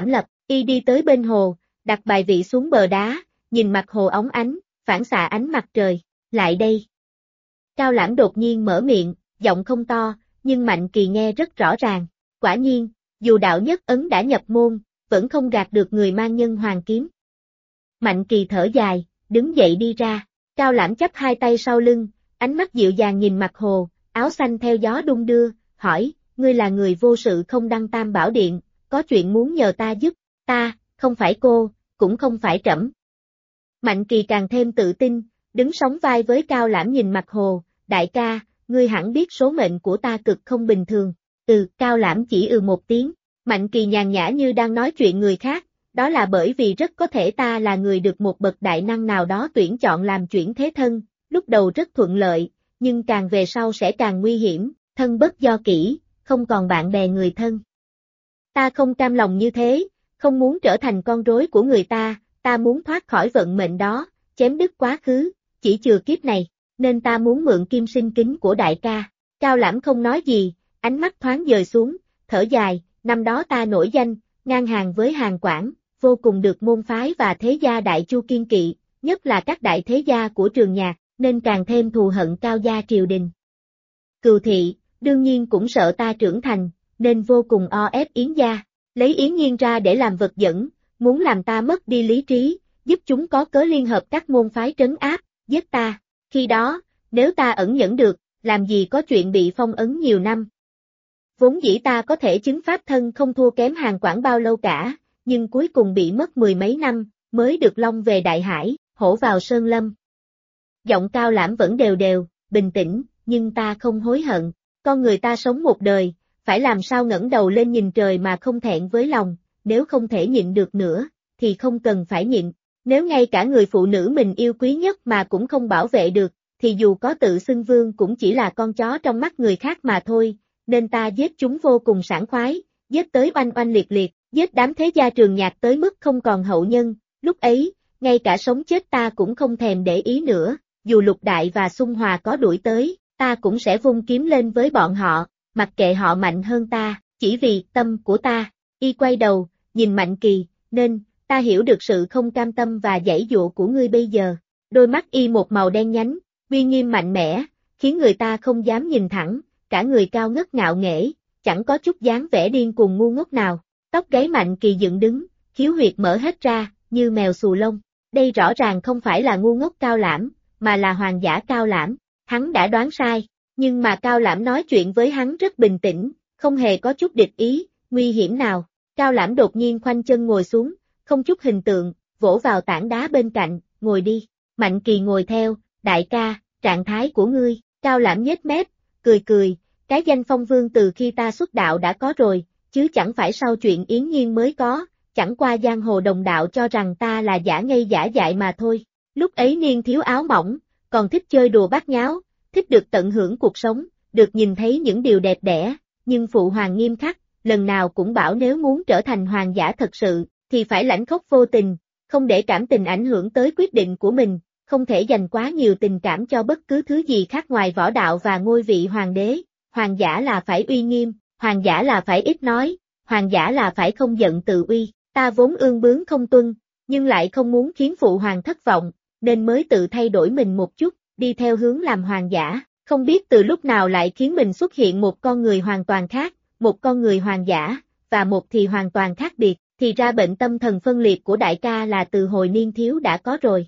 Y đi tới bên hồ, đặt bài vị xuống bờ đá, nhìn mặt hồ óng ánh, phản xạ ánh mặt trời. Lại đây. Cao Lãm đột nhiên mở miệng, giọng không to, nhưng Mạnh Kỳ nghe rất rõ ràng. Quả nhiên, dù đạo nhất ấn đã nhập môn, vẫn không gạt được người mang nhân hoàng kiếm. Mạnh Kỳ thở dài, đứng dậy đi ra. Cao Lãm chắp hai tay sau lưng, ánh mắt dịu dàng nhìn mặt hồ, áo xanh theo gió đung đưa, hỏi, ngươi là người vô sự không đăng Tam Bảo Điện, có chuyện muốn nhờ ta giúp, ta, không phải cô, cũng không phải trẫm. Mạnh Kỳ càng thêm tự tin, đứng sóng vai với Cao Lãm nhìn mặt hồ, đại ca, ngươi hẳn biết số mệnh của ta cực không bình thường. Cao Lãm chỉ một tiếng, Mạnh Kỳ nhàn nhã như đang nói chuyện người khác, đó là bởi vì rất có thể ta là người được một bậc đại năng nào đó tuyển chọn làm chuyển thế thân, lúc đầu rất thuận lợi, nhưng càng về sau sẽ càng nguy hiểm, thân bất do kỷ, không còn bạn bè người thân. Ta không cam lòng như thế, không muốn trở thành con rối của người ta muốn thoát khỏi vận mệnh đó, chém đứt quá khứ, chỉ chừa kiếp này, nên ta muốn mượn kim sinh kính của đại ca. Cao Lãm không nói gì, ánh mắt thoáng dời xuống, thở dài, năm đó ta nổi danh, ngang hàng với Hàn Quảng, vô cùng được môn phái và thế gia Đại Chu kiên kỵ, nhất là các đại thế gia của Trường Nhạc, nên càng thêm thù hận Cao gia triều đình. Cừu Thị, đương nhiên cũng sợ ta trưởng thành, nên vô cùng o ép Yến gia, lấy Yến Nhiên ra để làm vật dẫn, muốn làm ta mất đi lý trí, giúp chúng có cớ liên hợp các môn phái trấn áp, giết ta. Khi đó, nếu ta ẩn nhẫn được, làm gì có chuyện bị phong ấn nhiều năm. Vốn dĩ ta có thể chứng pháp thân không thua kém Hàn Quảng bao lâu cả, nhưng cuối cùng bị mất 10 mấy năm, mới được long về Đại Hải, hổ vào Sơn Lâm. Giọng Cao Lãm vẫn đều đều, bình tĩnh, nhưng ta không hối hận. Con người ta sống một đời, phải làm sao ngẩng đầu lên nhìn trời mà không thẹn với lòng, nếu không thể nhịn được nữa, thì không cần phải nhịn. Nếu ngay cả người phụ nữ mình yêu quý nhất mà cũng không bảo vệ được, thì dù có tự xưng vương cũng chỉ là con chó trong mắt người khác mà thôi, nên ta giết chúng vô cùng sảng khoái, giết tới oanh oanh liệt liệt, giết đám thế gia Trường Nhạc tới mức không còn hậu nhân, lúc ấy, ngay cả sống chết ta cũng không thèm để ý nữa, dù Lục Đại và Xung Hòa có đuổi tới, ta cũng sẽ vung kiếm lên với bọn họ, mặc kệ họ mạnh hơn ta, chỉ vì tâm của ta. Y quay đầu, nhìn Mạnh Kỳ, nên, ta hiểu được sự không cam tâm và giãy dụa của ngươi bây giờ. Đôi mắt Y một màu đen nhánh, uy nghiêm mạnh mẽ, khiến người ta không dám nhìn thẳng, cả người cao ngất ngạo nghễ, chẳng có chút dáng vẻ điên cuồng ngu ngốc nào. Tóc gáy Mạnh Kỳ dựng đứng, khiếu huyệt mở hết ra, như mèo xù lông. Đây rõ ràng không phải là ngu ngốc Cao Lãm, mà là hoàng giả Cao Lãm. Hắn đã đoán sai, nhưng mà Cao Lãm nói chuyện với hắn rất bình tĩnh, không hề có chút địch ý, nguy hiểm nào. Cao Lãm đột nhiên khoanh chân ngồi xuống, không chút hình tượng, vỗ vào tảng đá bên cạnh, ngồi đi. Mạnh Kỳ ngồi theo, đại ca, trạng thái của ngươi. Cao Lãm nhếch mép, cười, cái danh phong vương từ khi ta xuất đạo đã có rồi, chứ chẳng phải sau chuyện Yến Nhiên mới có, chẳng qua giang hồ đồng đạo cho rằng ta là giả ngây giả dại mà thôi. Lúc ấy niên thiếu áo mỏng, còn thích chơi đùa bát nháo, thích được tận hưởng cuộc sống, được nhìn thấy những điều đẹp đẽ, nhưng phụ hoàng nghiêm khắc, lần nào cũng bảo nếu muốn trở thành hoàng giả thật sự, thì phải lãnh khốc vô tình, không để cảm tình ảnh hưởng tới quyết định của mình, không thể dành quá nhiều tình cảm cho bất cứ thứ gì khác ngoài võ đạo và ngôi vị hoàng đế. Hoàng giả là phải uy nghiêm, hoàng giả là phải ít nói, hoàng giả là phải không giận tự uy. Ta vốn ương bướng không tuân, nhưng lại không muốn khiến phụ hoàng thất vọng, nên mới tự thay đổi mình một chút, đi theo hướng làm hoàng giả, không biết từ lúc nào lại khiến mình xuất hiện một con người hoàn toàn khác, một con người hoàng giả, và một thì hoàn toàn khác biệt, thì ra bệnh tâm thần phân liệt của đại ca là từ hồi niên thiếu đã có rồi.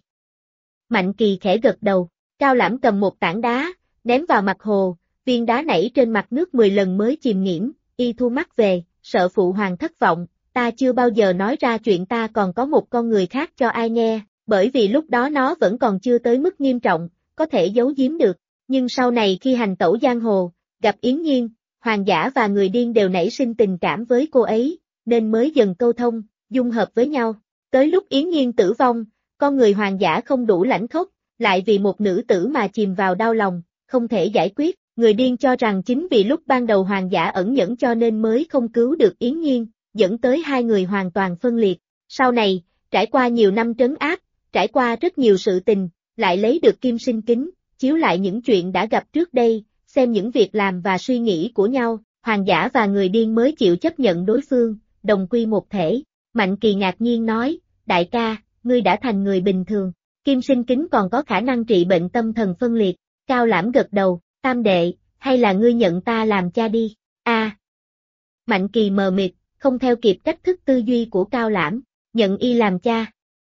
Mạnh Kỳ khẽ gật đầu, Cao Lãm cầm một tảng đá, ném vào mặt hồ, viên đá nảy trên mặt nước 10 lần mới chìm nghiễm, Y thu mắt về, sợ phụ hoàng thất vọng, ta chưa bao giờ nói ra chuyện ta còn có một con người khác cho ai nghe, bởi vì lúc đó nó vẫn còn chưa tới mức nghiêm trọng, có thể giấu giếm được, nhưng sau này khi hành tẩu giang hồ, gặp Yến Nhiên, hoàng giả và người điên đều nảy sinh tình cảm với cô ấy, nên mới dần câu thông, dung hợp với nhau. Tới lúc Yến Nhiên tử vong, con người hoàng giả không đủ lãnh khốc, lại vì một nữ tử mà chìm vào đau lòng, không thể giải quyết. Người điên cho rằng chính vì lúc ban đầu hoàng giả ẩn nhẫn cho nên mới không cứu được Yến Nhiên, dẫn tới hai người hoàn toàn phân liệt. Sau này, trải qua nhiều năm trấn áp, trải qua rất nhiều sự tình, lại lấy được kim sinh kính, chiếu lại những chuyện đã gặp trước đây, xem những việc làm và suy nghĩ của nhau, hoàng giả và người điên mới chịu chấp nhận đối phương, đồng quy một thể. Mạnh Kỳ ngạc nhiên nói, đại ca, ngươi đã thành người bình thường, Kim Sinh Kính còn có khả năng trị bệnh tâm thần phân liệt, Cao Lãm gật đầu, tam đệ, hay là ngươi nhận ta làm cha đi, Mạnh Kỳ mờ mịt, không theo kịp cách thức tư duy của Cao Lãm, nhận y làm cha.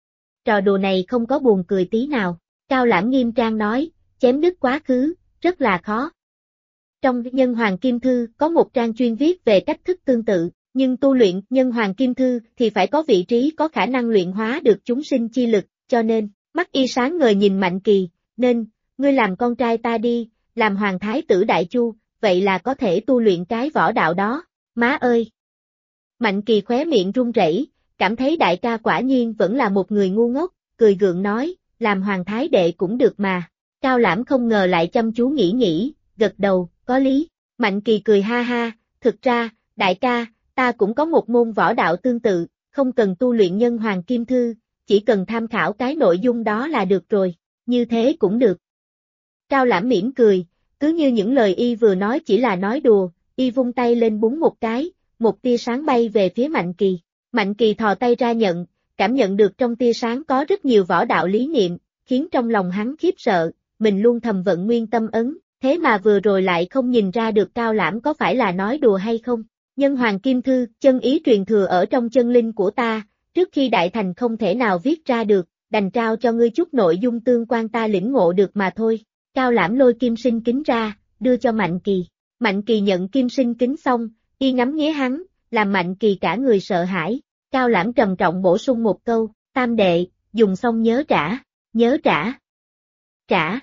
Trò đùa này không có buồn cười tí nào, Cao Lãm nghiêm trang nói, chém đứt quá khứ, rất là khó. Trong Nhân Hoàng Kim Thư có một trang chuyên viết về cách thức tương tự, nhưng tu luyện Nhân Hoàng Kim Thư thì phải có vị trí có khả năng luyện hóa được chúng sinh chi lực, cho nên, mắt y sáng ngời nhìn Mạnh Kỳ, nên, ngươi làm con trai ta đi, làm Hoàng Thái tử Đại Chu, vậy là có thể tu luyện cái võ đạo đó, má ơi! Mạnh Kỳ khóe miệng run rẩy, cảm thấy đại ca quả nhiên vẫn là một người ngu ngốc, cười gượng nói, làm Hoàng Thái đệ cũng được mà. Cao Lãm không ngờ lại chăm chú nghĩ, gật đầu, có lý. Mạnh Kỳ cười ha ha, thực ra, đại ca, ta cũng có một môn võ đạo tương tự, không cần tu luyện Nhân Hoàng Kim Thư, chỉ cần tham khảo cái nội dung đó là được rồi, như thế cũng được. Cao Lãm mỉm cười, cứ như những lời y vừa nói chỉ là nói đùa, y vung tay lên búng một cái, một tia sáng bay về phía Mạnh Kỳ. Mạnh Kỳ thò tay ra nhận, cảm nhận được trong tia sáng có rất nhiều võ đạo lý niệm, khiến trong lòng hắn khiếp sợ, mình luôn thầm vận nguyên tâm ấn, thế mà vừa rồi lại không nhìn ra được Cao Lãm có phải là nói đùa hay không. Nhân Hoàng Kim Thư, chân ý truyền thừa ở trong chân linh của ta, trước khi đại thành không thể nào viết ra được, đành trao cho ngươi chút nội dung tương quan ta lĩnh ngộ được mà thôi. Cao Lãm lôi Kim Sinh Kính ra, đưa cho Mạnh Kỳ. Mạnh Kỳ nhận Kim Sinh Kính xong, y ngắm nghía hắn, làm Mạnh Kỳ cả người sợ hãi. Cao Lãm trầm trọng bổ sung một câu, tam đệ, dùng xong nhớ trả, nhớ trả. Trả.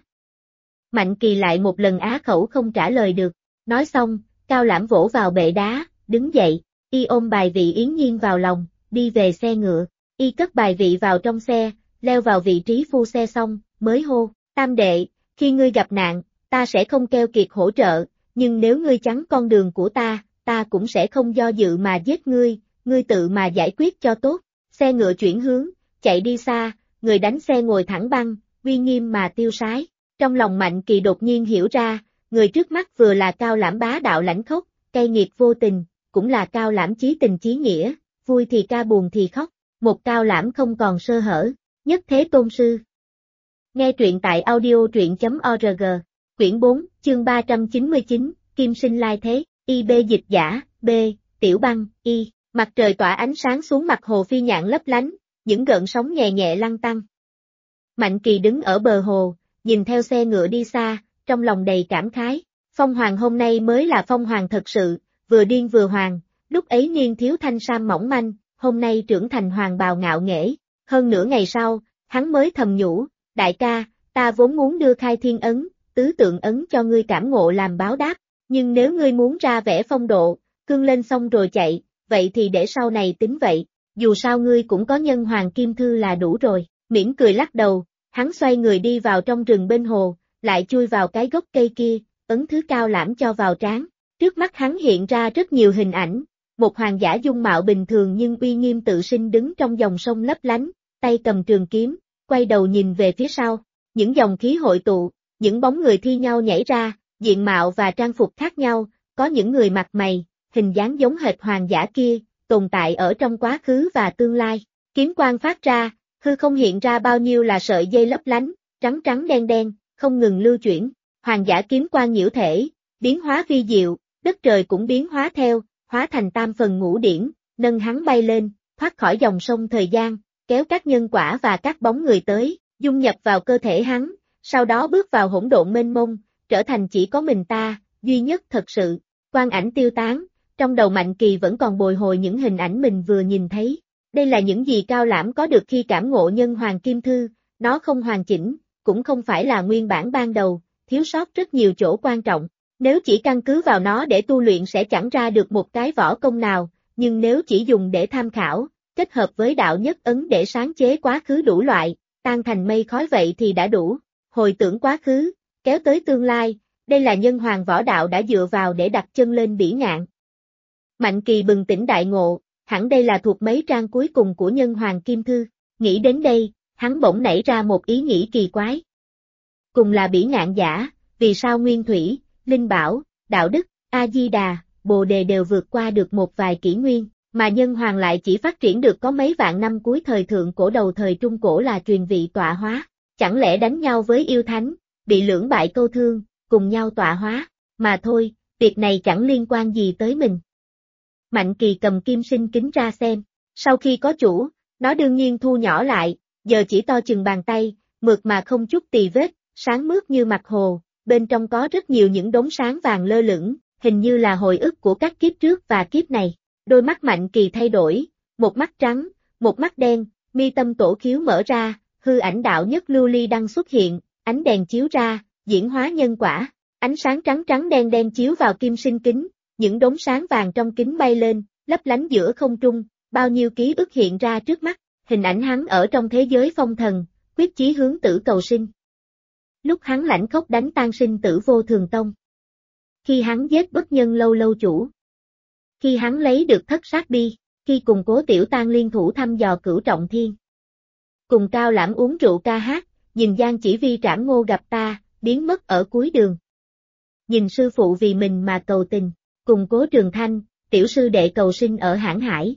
Mạnh Kỳ lại một lần á khẩu không trả lời được. Nói xong, Cao Lãm vỗ vào bệ đá, đứng dậy, y ôm bài vị Yến Nhiên vào lòng, đi về xe ngựa. Y cất bài vị vào trong xe, leo vào vị trí phu xe xong, mới hô, tam đệ, khi ngươi gặp nạn, ta sẽ không keo kiệt hỗ trợ, nhưng nếu ngươi chắn con đường của ta cũng sẽ không do dự mà giết ngươi tự mà giải quyết cho tốt. Xe ngựa chuyển hướng, chạy đi xa, người đánh xe ngồi thẳng băng, uy nghiêm mà tiêu sái. Trong lòng Mạnh Kỳ đột nhiên hiểu ra, người trước mắt vừa là Cao Lãm bá đạo lãnh khốc, cay nghiệt vô tình, cũng là Cao Lãm chí tình chí nghĩa, vui thì ca buồn thì khóc, một Cao Lãm không còn sơ hở, nhất thế tôn sư. Nghe truyện tại audio.org, quyển 4, chương 399, Kim Sinh Lai Thế, IB dịch giả, B, Tiểu Băng, Y. Mặt trời tỏa ánh sáng xuống mặt hồ Phi Nhạn lấp lánh, những gợn sóng nhẹ nhẹ lăn tăn. Mạnh Kỳ đứng ở bờ hồ, nhìn theo xe ngựa đi xa, trong lòng đầy cảm khái. Phong Hoàng hôm nay mới là Phong Hoàng thật sự, vừa điên vừa hoàng, lúc ấy niên thiếu thanh sam mỏng manh, hôm nay trưởng thành hoàng bào ngạo nghễ. Hơn nửa ngày sau, hắn mới thầm nhủ, đại ca, ta vốn muốn đưa Khai Thiên Ấn, Tứ Tượng Ấn cho ngươi cảm ngộ làm báo đáp, nhưng nếu ngươi muốn ra vẻ phong độ, cương lên xong rồi chạy, vậy thì để sau này tính vậy, dù sao ngươi cũng có Nhân Hoàng Kim Thư là đủ rồi. Mỉm cười lắc đầu, hắn xoay người đi vào trong rừng bên hồ, lại chui vào cái gốc cây kia, ấn thứ Cao Lãm cho vào trán. Trước mắt hắn hiện ra rất nhiều hình ảnh, một hoàng giả dung mạo bình thường nhưng uy nghiêm tự sinh đứng trong dòng sông lấp lánh, tay cầm trường kiếm, quay đầu nhìn về phía sau, những dòng khí hội tụ, những bóng người thi nhau nhảy ra, diện mạo và trang phục khác nhau, có những người mặt mày, hình dáng giống hệt hoàng giả kia, tồn tại ở trong quá khứ và tương lai. Kiếm quang phát ra, hư không hiện ra bao nhiêu là sợi dây lấp lánh, trắng trắng đen đen, không ngừng lưu chuyển. Hoàng giả kiếm quang nhiễu thể, biến hóa vi diệu, đất trời cũng biến hóa theo, hóa thành tam phần ngũ điển, nâng hắn bay lên, thoát khỏi dòng sông thời gian, kéo các nhân quả và các bóng người tới, dung nhập vào cơ thể hắn, sau đó bước vào hỗn độn mênh mông, trở thành chỉ có mình ta, duy nhất thật sự. Quang ảnh tiêu tán, trong đầu Mạnh Kỳ vẫn còn bồi hồi những hình ảnh mình vừa nhìn thấy. Đây là những gì Cao Lãm có được khi cảm ngộ Nhân Hoàng Kim Thư, nó không hoàn chỉnh, cũng không phải là nguyên bản ban đầu, thiếu sót rất nhiều chỗ quan trọng. Nếu chỉ căn cứ vào nó để tu luyện sẽ chẳng ra được một cái võ công nào, nhưng nếu chỉ dùng để tham khảo, kết hợp với đạo nhất ấn để sáng chế quá khứ đủ loại, tan thành mây khói vậy thì đã đủ. Hồi tưởng quá khứ, kéo tới tương lai, đây là Nhân Hoàng võ đạo đã dựa vào để đặt chân lên bỉ ngạn. Mạnh Kỳ bừng tỉnh đại ngộ, hẳn đây là thuộc mấy trang cuối cùng của Nhân Hoàng Kim Thư. Nghĩ đến đây, hắn bỗng nảy ra một ý nghĩ kỳ quái. Cùng là bỉ ngạn giả, vì sao Nguyên Thủy, Linh Bảo, Đạo Đức, A-di-đà, Bồ Đề đều vượt qua được một vài kỷ nguyên, Mà nhân hoàng lại chỉ phát triển được có mấy vạn năm cuối thời thượng cổ đầu thời trung cổ là truyền vị tọa hóa. Chẳng lẽ đánh nhau với yêu thánh, bị lưỡng bại câu thương, cùng nhau tọa hóa, mà thôi, việc này chẳng liên quan gì tới mình. Mạnh Kỳ cầm kim sinh kính ra xem, sau khi có chủ, nó đương nhiên thu nhỏ lại, giờ chỉ to chừng bàn tay, mượt mà không chút tì vết, sáng mướt như mặt hồ, bên trong có rất nhiều những đốm sáng vàng lơ lửng, hình như là hồi ức của các kiếp trước và kiếp này. Đôi mắt Mạnh Kỳ thay đổi, một mắt trắng, một mắt đen, mi tâm tổ khiếu mở ra, hư ảnh đạo nhất lưu ly đăng xuất hiện, ánh đèn chiếu ra, diễn hóa nhân quả, ánh sáng trắng trắng đen đen chiếu vào kim sinh kính, những đốm sáng vàng trong kính bay lên, lấp lánh giữa không trung, bao nhiêu ký ức hiện ra trước mắt, hình ảnh hắn ở trong thế giới phong thần, quyết chí hướng tử cầu sinh. Lúc hắn lãnh khốc đánh tan sinh tử vô thường tông. Khi hắn giết bất nhân lâu lâu chủ. Khi hắn lấy được thất sát bi, khi cùng Cố Tiểu Tang liên thủ thăm dò Cửu Trọng Thiên. Cùng Cao Lãm uống rượu ca hát, nhìn Giang Chỉ Vi Trảm Ngô gặp ta, biến mất ở cuối đường. Nhìn sư phụ vì mình mà cầu tình, cùng Cố Trường Thanh, tiểu sư đệ cầu sinh ở Hãn Hải.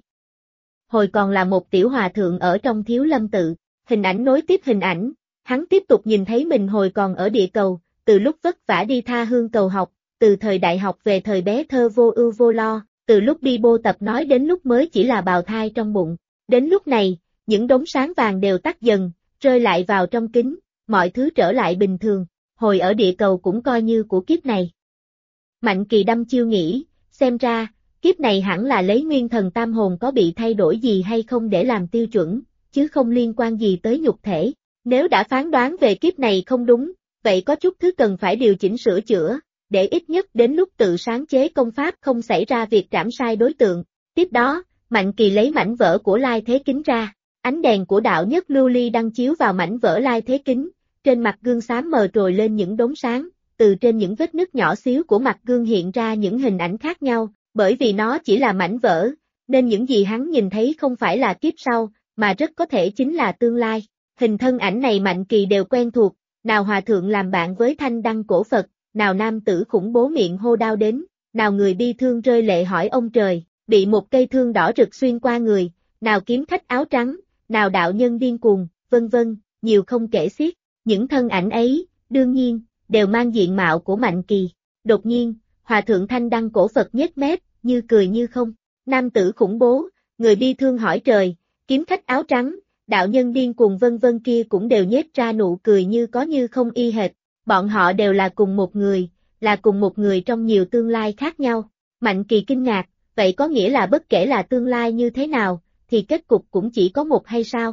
Hồi còn là một tiểu hòa thượng ở trong Thiếu Lâm tự, hình ảnh nối tiếp hình ảnh, hắn tiếp tục nhìn thấy mình hồi còn ở địa cầu, từ lúc vất vả đi tha hương cầu học, từ thời đại học về thời bé thơ vô ưu vô lo, từ lúc đi bô tập nói đến lúc mới chỉ là bào thai trong bụng. Đến lúc này, những đốm sáng vàng đều tắt dần, rơi lại vào trong kính, mọi thứ trở lại bình thường, hồi ở địa cầu cũng coi như của kiếp này. Mạnh Kỳ đăm chiêu nghĩ, xem ra, kiếp này hẳn là lấy nguyên thần tam hồn có bị thay đổi gì hay không để làm tiêu chuẩn, chứ không liên quan gì tới nhục thể. Nếu đã phán đoán về kiếp này không đúng, vậy có chút thứ cần phải điều chỉnh sửa chữa, để ít nhất đến lúc tự sáng chế công pháp không xảy ra việc trảm sai đối tượng. Tiếp đó, Mạnh Kỳ lấy mảnh vỡ của Lai Thế Kính ra, ánh đèn của đạo nhất lưu ly đăng chiếu vào mảnh vỡ Lai Thế Kính, trên mặt gương xám mờ trồi lên những đốm sáng, từ trên những vết nứt nhỏ xíu của mặt gương hiện ra những hình ảnh khác nhau, bởi vì nó chỉ là mảnh vỡ, nên những gì hắn nhìn thấy không phải là kiếp sau, mà rất có thể chính là tương lai. Hình thân ảnh này Mạnh Kỳ đều quen thuộc, nào hòa thượng làm bạn với thanh đăng cổ Phật, nào nam tử khủng bố miệng hô đau đến, nào người bi thương rơi lệ hỏi ông trời, bị một cây thương đỏ rực xuyên qua người, nào kiếm khách áo trắng, nào đạo nhân điên cuồng, vân vân, nhiều không kể xiết. Những thân ảnh ấy, đương nhiên, đều mang diện mạo của Mạnh Kỳ. Đột nhiên, hòa thượng thanh đăng cổ Phật nhếch mép, như cười như không. Nam tử khủng bố, người bi thương hỏi trời, kiếm khách áo trắng, đạo nhân điên cuồng vân vân kia cũng đều nhếch ra nụ cười như có như không y hệt. Bọn họ đều là cùng một người, là cùng một người trong nhiều tương lai khác nhau. Mạnh Kỳ kinh ngạc, vậy có nghĩa là bất kể là tương lai như thế nào, thì kết cục cũng chỉ có một hay sao?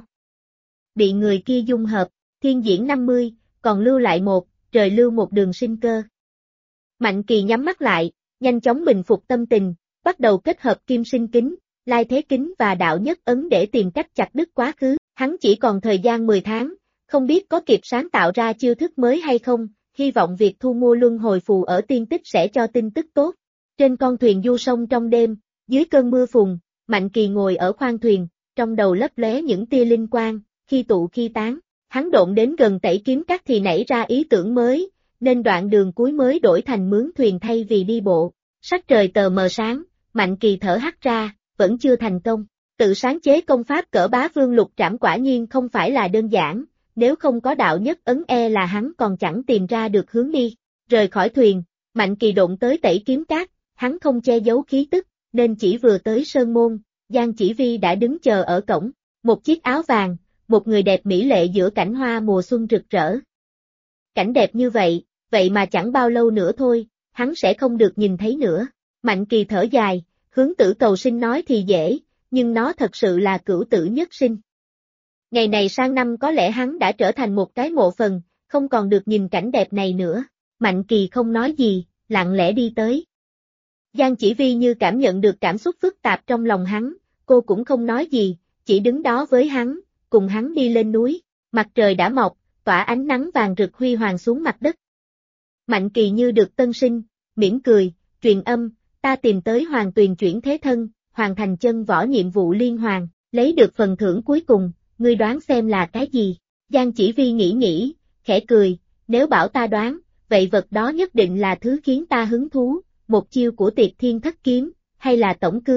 Bị người kia dung hợp, thiên diễn 50, còn lưu lại một, trời lưu một đường sinh cơ. Mạnh Kỳ nhắm mắt lại, nhanh chóng bình phục tâm tình, bắt đầu kết hợp kim sinh kính, Lai Thế Kính và đạo nhất ấn để tìm cách chặt đứt quá khứ. Hắn chỉ còn thời gian 10 tháng, không biết có kịp sáng tạo ra chiêu thức mới hay không, hy vọng việc thu mua luân hồi phù ở tiên tích sẽ cho tin tức tốt. Trên con thuyền du sông trong đêm, dưới cơn mưa phùn, Mạnh Kỳ ngồi ở khoang thuyền, trong đầu lấp lóe những tia linh quang, khi tụ khi tán. Hắn độn đến gần Tẩy Kiếm Các thì nảy ra ý tưởng mới, nên đoạn đường cuối mới đổi thành mướn thuyền thay vì đi bộ. Sắc trời tờ mờ sáng, Mạnh Kỳ thở hắt ra, vẫn chưa thành công. Tự sáng chế công pháp cỡ Bá Vương Lục Trảm quả nhiên không phải là đơn giản, nếu không có đạo nhất ấn là hắn còn chẳng tìm ra được hướng đi. Rời khỏi thuyền, Mạnh Kỳ độn tới Tẩy Kiếm Các, hắn không che giấu khí tức, nên chỉ vừa tới sơn môn, Giang Chỉ Vi đã đứng chờ ở cổng, một chiếc áo vàng, một người đẹp mỹ lệ giữa cảnh hoa mùa xuân rực rỡ. Cảnh đẹp như vậy, vậy mà chẳng bao lâu nữa thôi, hắn sẽ không được nhìn thấy nữa. Mạnh Kỳ thở dài, hướng tử cầu sinh nói thì dễ, nhưng nó thật sự là cửu tử nhất sinh. Ngày này sang năm có lẽ hắn đã trở thành một cái mộ phần, không còn được nhìn cảnh đẹp này nữa. Mạnh Kỳ không nói gì, lặng lẽ đi tới. Giang Chỉ Vi như cảm nhận được cảm xúc phức tạp trong lòng hắn, cô cũng không nói gì, chỉ đứng đó với hắn, cùng hắn đi lên núi. Mặt trời đã mọc, tỏa ánh nắng vàng rực huy hoàng xuống mặt đất. Mạnh Kỳ như được tân sinh, mỉm cười, truyền âm, ta tìm tới Hoàng Tuyền chuyển thế thân, hoàn thành chân võ nhiệm vụ liên hoàn, lấy được phần thưởng cuối cùng, ngươi đoán xem là cái gì? Giang Chỉ Vi nghĩ, khẽ cười, nếu bảo ta đoán, vậy vật đó nhất định là thứ khiến ta hứng thú, một chiêu của Tiệt Thiên Thất Kiếm, hay là tổng cương.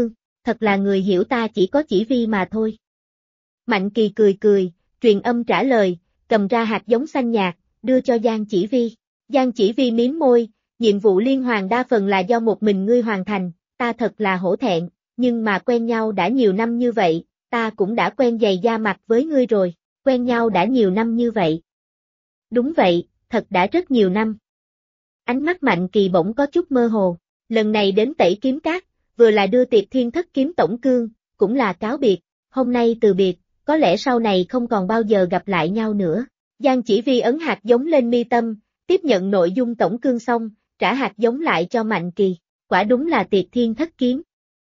thật là người hiểu ta chỉ có chỉ vi mà thôi. Mạnh Kỳ cười cười, truyền âm trả lời, cầm ra hạt giống xanh nhạt, đưa cho Giang Chỉ Vi. Giang Chỉ Vi mím môi, nhiệm vụ liên hoàn đa phần là do một mình ngươi hoàn thành, ta thật là hổ thẹn, nhưng mà quen nhau đã nhiều năm như vậy, ta cũng đã quen dày da mặt với ngươi rồi, quen nhau đã nhiều năm như vậy. Đúng vậy, thật đã rất nhiều năm. Ánh mắt Mạnh Kỳ bỗng có chút mơ hồ, lần này đến Tẩy Kiếm Các, vừa là đưa tiệc Thiên Thất Kiếm tổng cương, cũng là cáo biệt, hôm nay từ biệt, có lẽ sau này không còn bao giờ gặp lại nhau nữa. Giang Chỉ Vi ấn hạt giống lên mi tâm, tiếp nhận nội dung tổng cương xong, trả hạt giống lại cho Mạnh Kỳ, quả đúng là tiệc Thiên Thất Kiếm.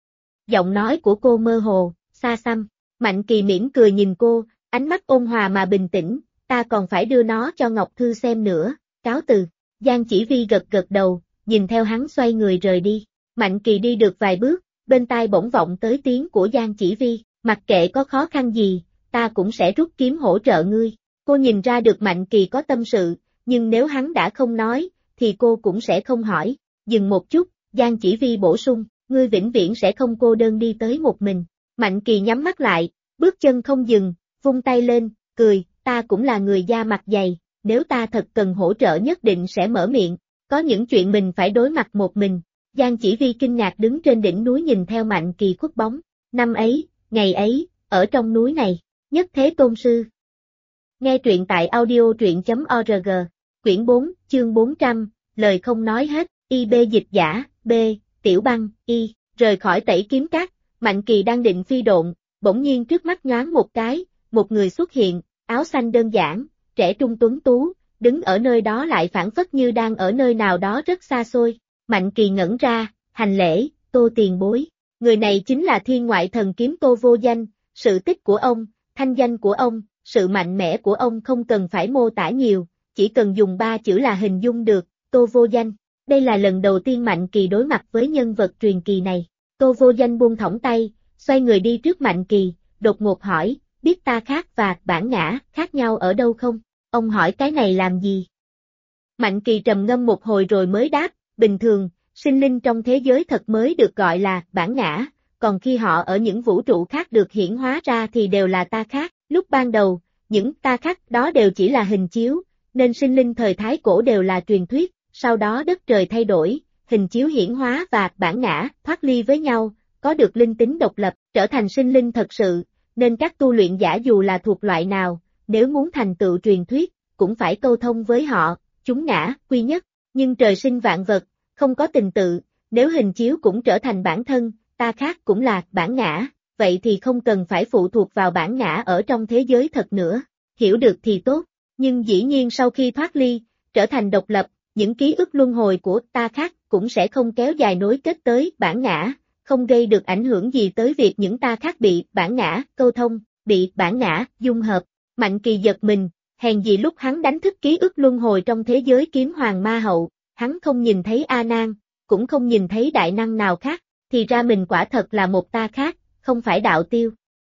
Giọng nói của cô mơ hồ, xa xăm, Mạnh Kỳ mỉm cười nhìn cô, ánh mắt ôn hòa mà bình tĩnh, ta còn phải đưa nó cho Ngọc Thư xem nữa, cáo từ. Giang Chỉ Vi gật gật đầu, nhìn theo hắn xoay người rời đi. Mạnh Kỳ đi được vài bước, bên tai bỗng vọng tới tiếng của Giang Chỉ Vi, mặc kệ có khó khăn gì, ta cũng sẽ rút kiếm hỗ trợ ngươi. Cô nhìn ra được Mạnh Kỳ có tâm sự, nhưng nếu hắn đã không nói, thì cô cũng sẽ không hỏi. Dừng một chút, Giang Chỉ Vi bổ sung, ngươi vĩnh viễn sẽ không cô đơn đi tới một mình. Mạnh Kỳ nhắm mắt lại, bước chân không dừng, vung tay lên, cười, ta cũng là người da mặt dày, nếu ta thật cần hỗ trợ nhất định sẽ mở miệng, có những chuyện mình phải đối mặt một mình. Giang Chỉ Vi kinh ngạc đứng trên đỉnh núi nhìn theo Mạnh Kỳ khuất bóng, năm ấy, ngày ấy, ở trong núi này, nhất thế tôn sư. Nghe truyện tại audio truyện.org, quyển 4, chương 400, lời không nói hết, IB dịch giả, B, Tiểu Băng, Y, rời khỏi Tẩy Kiếm Các, Mạnh Kỳ đang định phi độn, bỗng nhiên trước mắt nhoáng một cái, một người xuất hiện, áo xanh đơn giản, trẻ trung tuấn tú, đứng ở nơi đó lại phảng phất như đang ở nơi nào đó rất xa xôi. Mạnh Kỳ ngẩn ra, hành lễ, Tô tiền bối. Người này chính là thiên ngoại thần kiếm Tô Vô Danh, sự tích của ông, thanh danh của ông, sự mạnh mẽ của ông không cần phải mô tả nhiều, chỉ cần dùng 3 chữ là hình dung được, Tô Vô Danh. Đây là lần đầu tiên Mạnh Kỳ đối mặt với nhân vật truyền kỳ này. Tô Vô Danh buông thõng tay, xoay người đi trước Mạnh Kỳ, đột ngột hỏi, biết ta khác và bản ngã khác nhau ở đâu không? Ông hỏi cái này làm gì? Mạnh Kỳ trầm ngâm một hồi rồi mới đáp, bình thường, sinh linh trong thế giới thật mới được gọi là bản ngã, còn khi họ ở những vũ trụ khác được hiển hóa ra thì đều là ta khác. Lúc ban đầu, những ta khác đó đều chỉ là hình chiếu, nên sinh linh thời Thái Cổ đều là truyền thuyết, sau đó đất trời thay đổi, hình chiếu hiển hóa và bản ngã thoát ly với nhau, có được linh tính độc lập, trở thành sinh linh thật sự, nên các tu luyện giả dù là thuộc loại nào, nếu muốn thành tựu truyền thuyết, cũng phải câu thông với họ, chúng ngã, quy nhất, nhưng trời sinh vạn vật, không có tình tự, nếu hình chiếu cũng trở thành bản thân, ta khác cũng là bản ngã, vậy thì không cần phải phụ thuộc vào bản ngã ở trong thế giới thật nữa, hiểu được thì tốt, nhưng dĩ nhiên sau khi thoát ly, trở thành độc lập, những ký ức luân hồi của ta khác cũng sẽ không kéo dài nối kết tới bản ngã, không gây được ảnh hưởng gì tới việc những ta khác bị bản ngã câu thông, bị bản ngã dung hợp. Mạnh Kỳ giật mình, hèn gì lúc hắn đánh thức ký ức luân hồi trong thế giới kiếm hoàng ma hậu, hắn không nhìn thấy A Nan, cũng không nhìn thấy đại năng nào khác, thì ra mình quả thật là một ta khác, không phải Đạo Tiêu.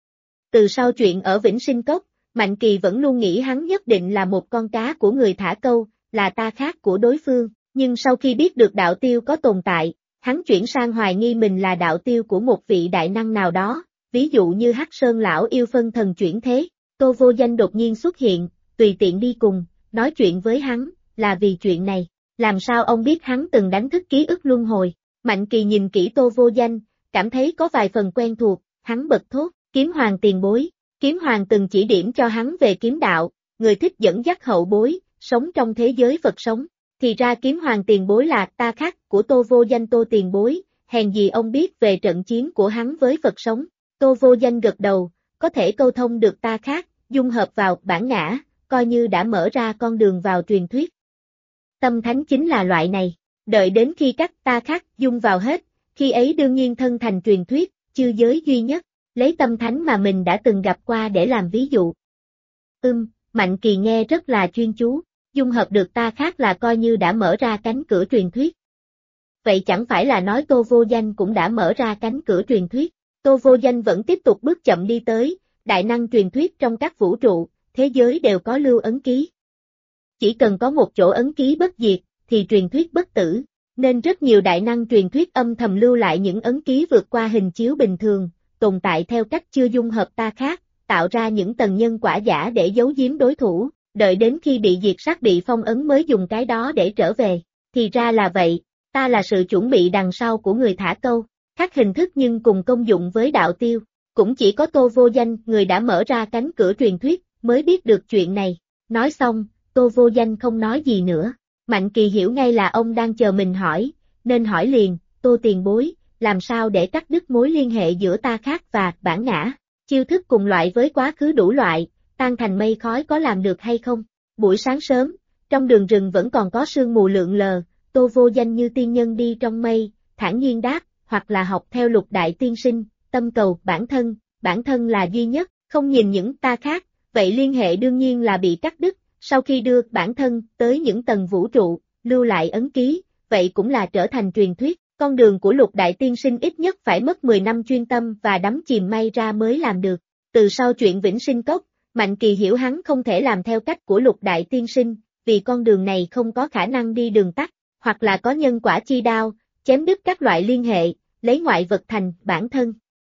Từ sau chuyện ở Vĩnh Sinh Cốc, Mạnh Kỳ vẫn luôn nghĩ hắn nhất định là một con cá của người thả câu, là ta khác của đối phương, nhưng sau khi biết được Đạo Tiêu có tồn tại, hắn chuyển sang hoài nghi mình là Đạo Tiêu của một vị đại năng nào đó, ví dụ như Hắc Sơn lão yêu phân thần chuyển thế. Tô Vô Danh đột nhiên xuất hiện, tùy tiện đi cùng, nói chuyện với hắn, là vì chuyện này. Làm sao ông biết hắn từng đánh thức ký ức luân hồi? Mạnh Kỳ nhìn kỹ Tô Vô Danh, cảm thấy có vài phần quen thuộc, hắn bật thốt, kiếm hoàng tiền bối. Kiếm hoàng từng chỉ điểm cho hắn về kiếm đạo, người thích dẫn dắt hậu bối, sống trong thế giới Phật sống. Thì ra kiếm hoàng tiền bối là ta khác của Tô Vô Danh Tô tiền bối, hèn gì ông biết về trận chiến của hắn với Phật sống. Tô Vô Danh gật đầu, có thể câu thông được ta khác, dung hợp vào bản ngã, coi như đã mở ra con đường vào truyền thuyết. Tâm thánh chính là loại này, đợi đến khi các ta khác dung vào hết, khi ấy đương nhiên thân thành truyền thuyết, chư giới duy nhất, lấy tâm thánh mà mình đã từng gặp qua để làm ví dụ. Mạnh Kỳ nghe rất là chuyên chú, dung hợp được ta khác là coi như đã mở ra cánh cửa truyền thuyết. Vậy chẳng phải là nói Tô Vô Danh cũng đã mở ra cánh cửa truyền thuyết, Tô Vô Danh vẫn tiếp tục bước chậm đi tới, đại năng truyền thuyết trong các vũ trụ, thế giới đều có lưu ấn ký. Chỉ cần có một chỗ ấn ký bất diệt, thì truyền thuyết bất tử, nên rất nhiều đại năng truyền thuyết âm thầm lưu lại những ấn ký vượt qua hình chiếu bình thường, tồn tại theo cách chưa dung hợp ta khác, tạo ra những tầng nhân quả giả để giấu giếm đối thủ, đợi đến khi bị diệt sát bị phong ấn mới dùng cái đó để trở về. Thì ra là vậy, ta là sự chuẩn bị đằng sau của người thả câu, khác hình thức nhưng cùng công dụng với đạo tiêu. Cũng chỉ có Tô Vô Danh, người đã mở ra cánh cửa truyền thuyết, mới biết được chuyện này. Nói xong, Tô Vô Danh không nói gì nữa. Mạnh Kỳ hiểu ngay là ông đang chờ mình hỏi, nên hỏi liền, Tô tiền bối, làm sao để cắt đứt mối liên hệ giữa ta khác và bản ngã? Chiêu thức cùng loại với quá khứ đủ loại, tan thành mây khói có làm được hay không? Buổi sáng sớm, trong đường rừng vẫn còn có sương mù lượn lờ, Tô Vô Danh như tiên nhân đi trong mây, thản nhiên đáp, hoặc là học theo Lục Đại Tiên Sinh, tâm cầu bản thân là duy nhất, không nhìn những ta khác, vậy liên hệ đương nhiên là bị cắt đứt, sau khi đưa bản thân tới những tầng vũ trụ, lưu lại ấn ký, vậy cũng là trở thành truyền thuyết, con đường của Lục Đại Tiên Sinh ít nhất phải mất 10 năm chuyên tâm và đắm chìm may ra mới làm được. Từ sau chuyện Vĩnh Sinh Cốc, Mạnh Kỳ hiểu hắn không thể làm theo cách của Lục Đại Tiên Sinh, vì con đường này không có khả năng đi đường tắt, hoặc là có nhân quả chi đao, chém đứt các loại liên hệ, lấy ngoại vật thành bản thân.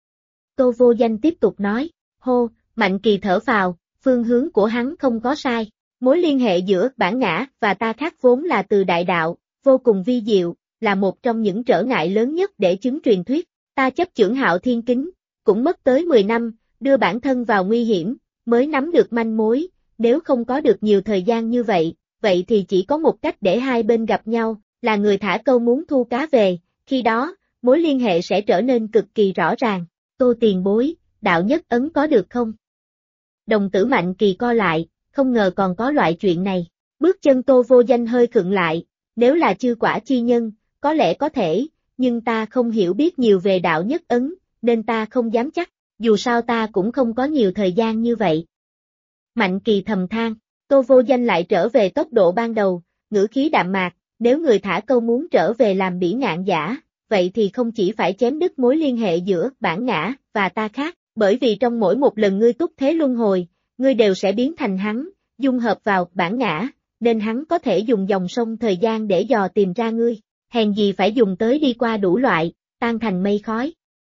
Tô Vô Danh tiếp tục nói, hô, Mạnh Kỳ thở phào, phương hướng của hắn không có sai. Mối liên hệ giữa bản ngã và ta khác vốn là từ đại đạo, vô cùng vi diệu, là một trong những trở ngại lớn nhất để chứng truyền thuyết. Ta chấp chưởng Hạo Thiên Kính, cũng mất tới 10 năm, đưa bản thân vào nguy hiểm, mới nắm được manh mối, nếu không có được nhiều thời gian như vậy, vậy thì chỉ có một cách để hai bên gặp nhau, là người thả câu muốn thu cá về, khi đó, mối liên hệ sẽ trở nên cực kỳ rõ ràng. Tô tiền bối, đạo nhất ấn có được không? Đồng tử Mạnh Kỳ co lại, không ngờ còn có loại chuyện này. Bước chân Tô Vô Danh hơi khựng lại, nếu là chư quả chi nhân, có lẽ có thể, nhưng ta không hiểu biết nhiều về đạo nhất ấn, nên ta không dám chắc, dù sao ta cũng không có nhiều thời gian như vậy. Mạnh Kỳ thầm than, Tô Vô Danh lại trở về tốc độ ban đầu, ngữ khí đạm mạc, nếu người thả câu muốn trở về làm bỉ ngạn giả, vậy thì không chỉ phải chém đứt mối liên hệ giữa bản ngã và ta khác, bởi vì trong mỗi một lần ngươi túc thế luân hồi, ngươi đều sẽ biến thành hắn, dung hợp vào bản ngã, nên hắn có thể dùng dòng sông thời gian để dò tìm ra ngươi, hèn gì phải dùng tới đi qua đủ loại, tan thành mây khói.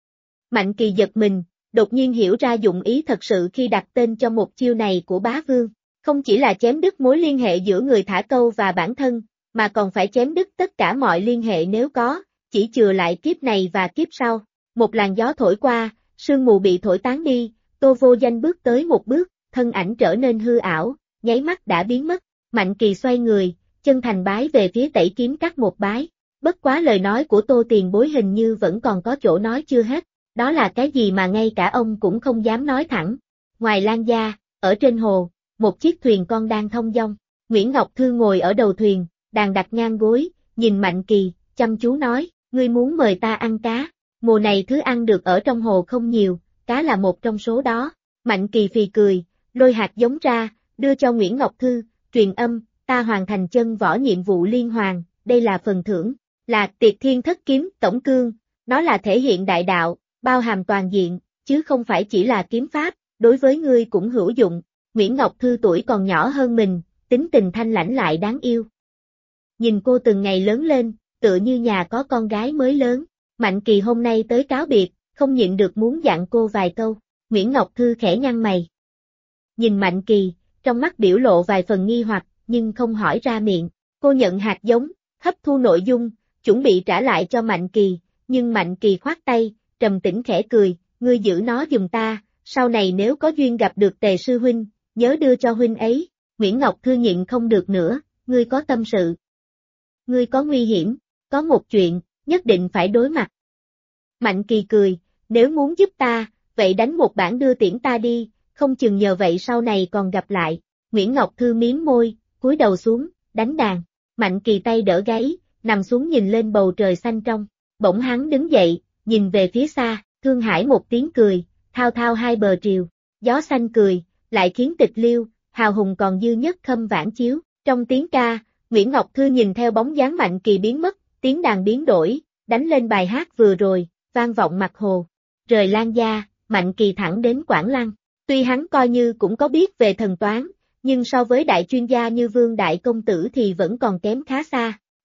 Mạnh Kỳ giật mình, đột nhiên hiểu ra dụng ý thật sự khi đặt tên cho một chiêu này của bá vương, không chỉ là chém đứt mối liên hệ giữa người thả câu và bản thân, mà còn phải chém đứt tất cả mọi liên hệ nếu có, chỉ chừa lại kiếp này và kiếp sau. Một làn gió thổi qua, sương mù bị thổi tán đi, Tô Vô Danh bước tới một bước, thân ảnh trở nên hư ảo, nháy mắt đã biến mất. Mạnh Kỳ xoay người, chân thành bái về phía Tẩy Kiếm Các một bái. Bất quá lời nói của Tô tiền bối hình như vẫn còn có chỗ nói chưa hết, đó là cái gì mà ngay cả ông cũng không dám nói thẳng. Ngoài Lan gia, ở trên hồ, một chiếc thuyền con đang thông dong, Nguyễn Ngọc Thư ngồi ở đầu thuyền, đàn đặt ngang gối, nhìn Mạnh Kỳ, chăm chú nói, ngươi muốn mời ta ăn cá, mùa này thứ ăn được ở trong hồ không nhiều, cá là một trong số đó. Mạnh Kỳ phì cười, lôi hạt giống ra, đưa cho Nguyễn Ngọc Thư, truyền âm, ta hoàn thành chân võ nhiệm vụ liên hoàn, đây là phần thưởng, là Tiệt Thiên Thất Kiếm tổng cương, nó là thể hiện đại đạo, bao hàm toàn diện, chứ không phải chỉ là kiếm pháp, đối với ngươi cũng hữu dụng. Nguyễn Ngọc Thư tuổi còn nhỏ hơn mình, tính tình thanh lãnh lại đáng yêu. Nhìn cô từng ngày lớn lên, tựa như nhà có con gái mới lớn. Mạnh Kỳ hôm nay tới cáo biệt, không nhịn được muốn dặn cô vài câu. Nguyễn Ngọc Thư khẽ nhăn mày. Nhìn Mạnh Kỳ, trong mắt biểu lộ vài phần nghi hoặc, nhưng không hỏi ra miệng. Cô nhận hạt giống, hấp thu nội dung, chuẩn bị trả lại cho Mạnh Kỳ, nhưng Mạnh Kỳ khoát tay, trầm tĩnh khẽ cười, ngươi giữ nó giùm ta, sau này nếu có duyên gặp được Tề sư huynh, nhớ đưa cho huynh ấy. Nguyễn Ngọc Thư nhịn không được nữa, ngươi có tâm sự. Ngươi có nguy hiểm, có một chuyện, nhất định phải đối mặt. Mạnh Kỳ cười, nếu muốn giúp ta, vậy đánh một bản đưa tiễn ta đi, không chừng nhờ vậy sau này còn gặp lại. Nguyễn Ngọc Thư miếm môi, cúi đầu xuống, đánh đàn. Mạnh Kỳ tay đỡ gáy, nằm xuống nhìn lên bầu trời xanh trong. Bỗng hắn đứng dậy, nhìn về phía xa, Thương Hải một tiếng cười, thao thao hai bờ triều. Gió xanh cười, lại khiến tịch liêu, hào hùng còn dư nhất khâm vãn chiếu. Trong tiếng ca, Nguyễn Ngọc Thư nhìn theo bóng dáng Mạnh Kỳ biến mất, tiếng đàn biến đổi, đánh lên bài hát vừa rồi, vang vọng mặt hồ. Rời Lan gia, Mạnh Kỳ thẳng đến Quảng Lăng. Tuy hắn coi như cũng có biết về thần toán, nhưng so với đại chuyên gia như Vương Đại Công Tử thì vẫn còn kém khá xa. Hắc,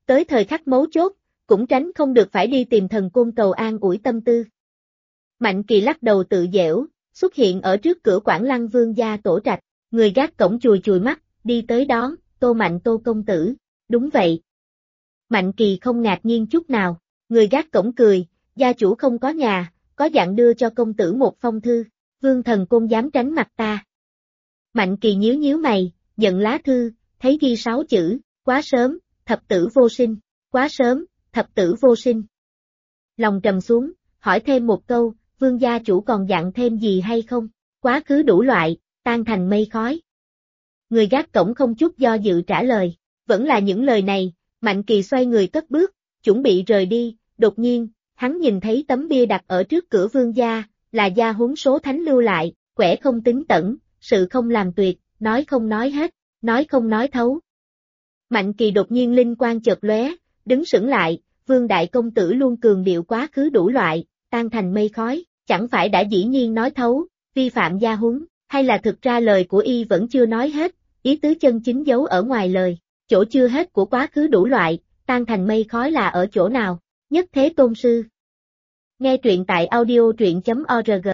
tới thời khắc mấu chốt, cũng tránh không được phải đi tìm thần côn cầu an ủi tâm tư. Mạnh Kỳ lắc đầu tự giễu, xuất hiện ở trước cửa Quảng Lăng Vương gia tổ trạch, người gác cổng chùi chùi mắt, đi tới đón, Tô công tử, đúng vậy. Mạnh Kỳ không ngạc nhiên chút nào, người gác cổng cười, gia chủ không có nhà, có dặn đưa cho công tử một phong thư, Vương thần côn dám tránh mặt ta. Mạnh Kỳ nhíu nhíu mày, nhận lá thư, thấy ghi 6 chữ, quá sớm, thập tử vô sinh, quá sớm, thập tử vô sinh. Lòng trầm xuống, hỏi thêm một câu, Vương gia chủ còn dặn thêm gì hay không? Quá khứ đủ loại, tan thành mây khói. Người gác cổng không chút do dự trả lời, vẫn là những lời này. Mạnh Kỳ xoay người cất bước, chuẩn bị rời đi, đột nhiên, hắn nhìn thấy tấm bia đặt ở trước cửa vương gia, là gia huấn số thánh lưu lại, quẻ không tính tẩn, sự không làm tuyệt, nói không nói hết, nói không nói thấu. Mạnh Kỳ đột nhiên linh quang chợt lóe, đứng sững lại, Vương đại công tử luôn cường điệu quá khứ đủ loại, tan thành mây khói, chẳng phải đã dĩ nhiên nói thấu, vi phạm gia huấn, hay là thực ra lời của y vẫn chưa nói hết, ý tứ chân chính giấu ở ngoài lời. Chỗ chưa hết của quá khứ đủ loại, tan thành mây khói là ở chỗ nào? Nhất Thế Tôn Sư. Nghe truyện tại audio truyện.org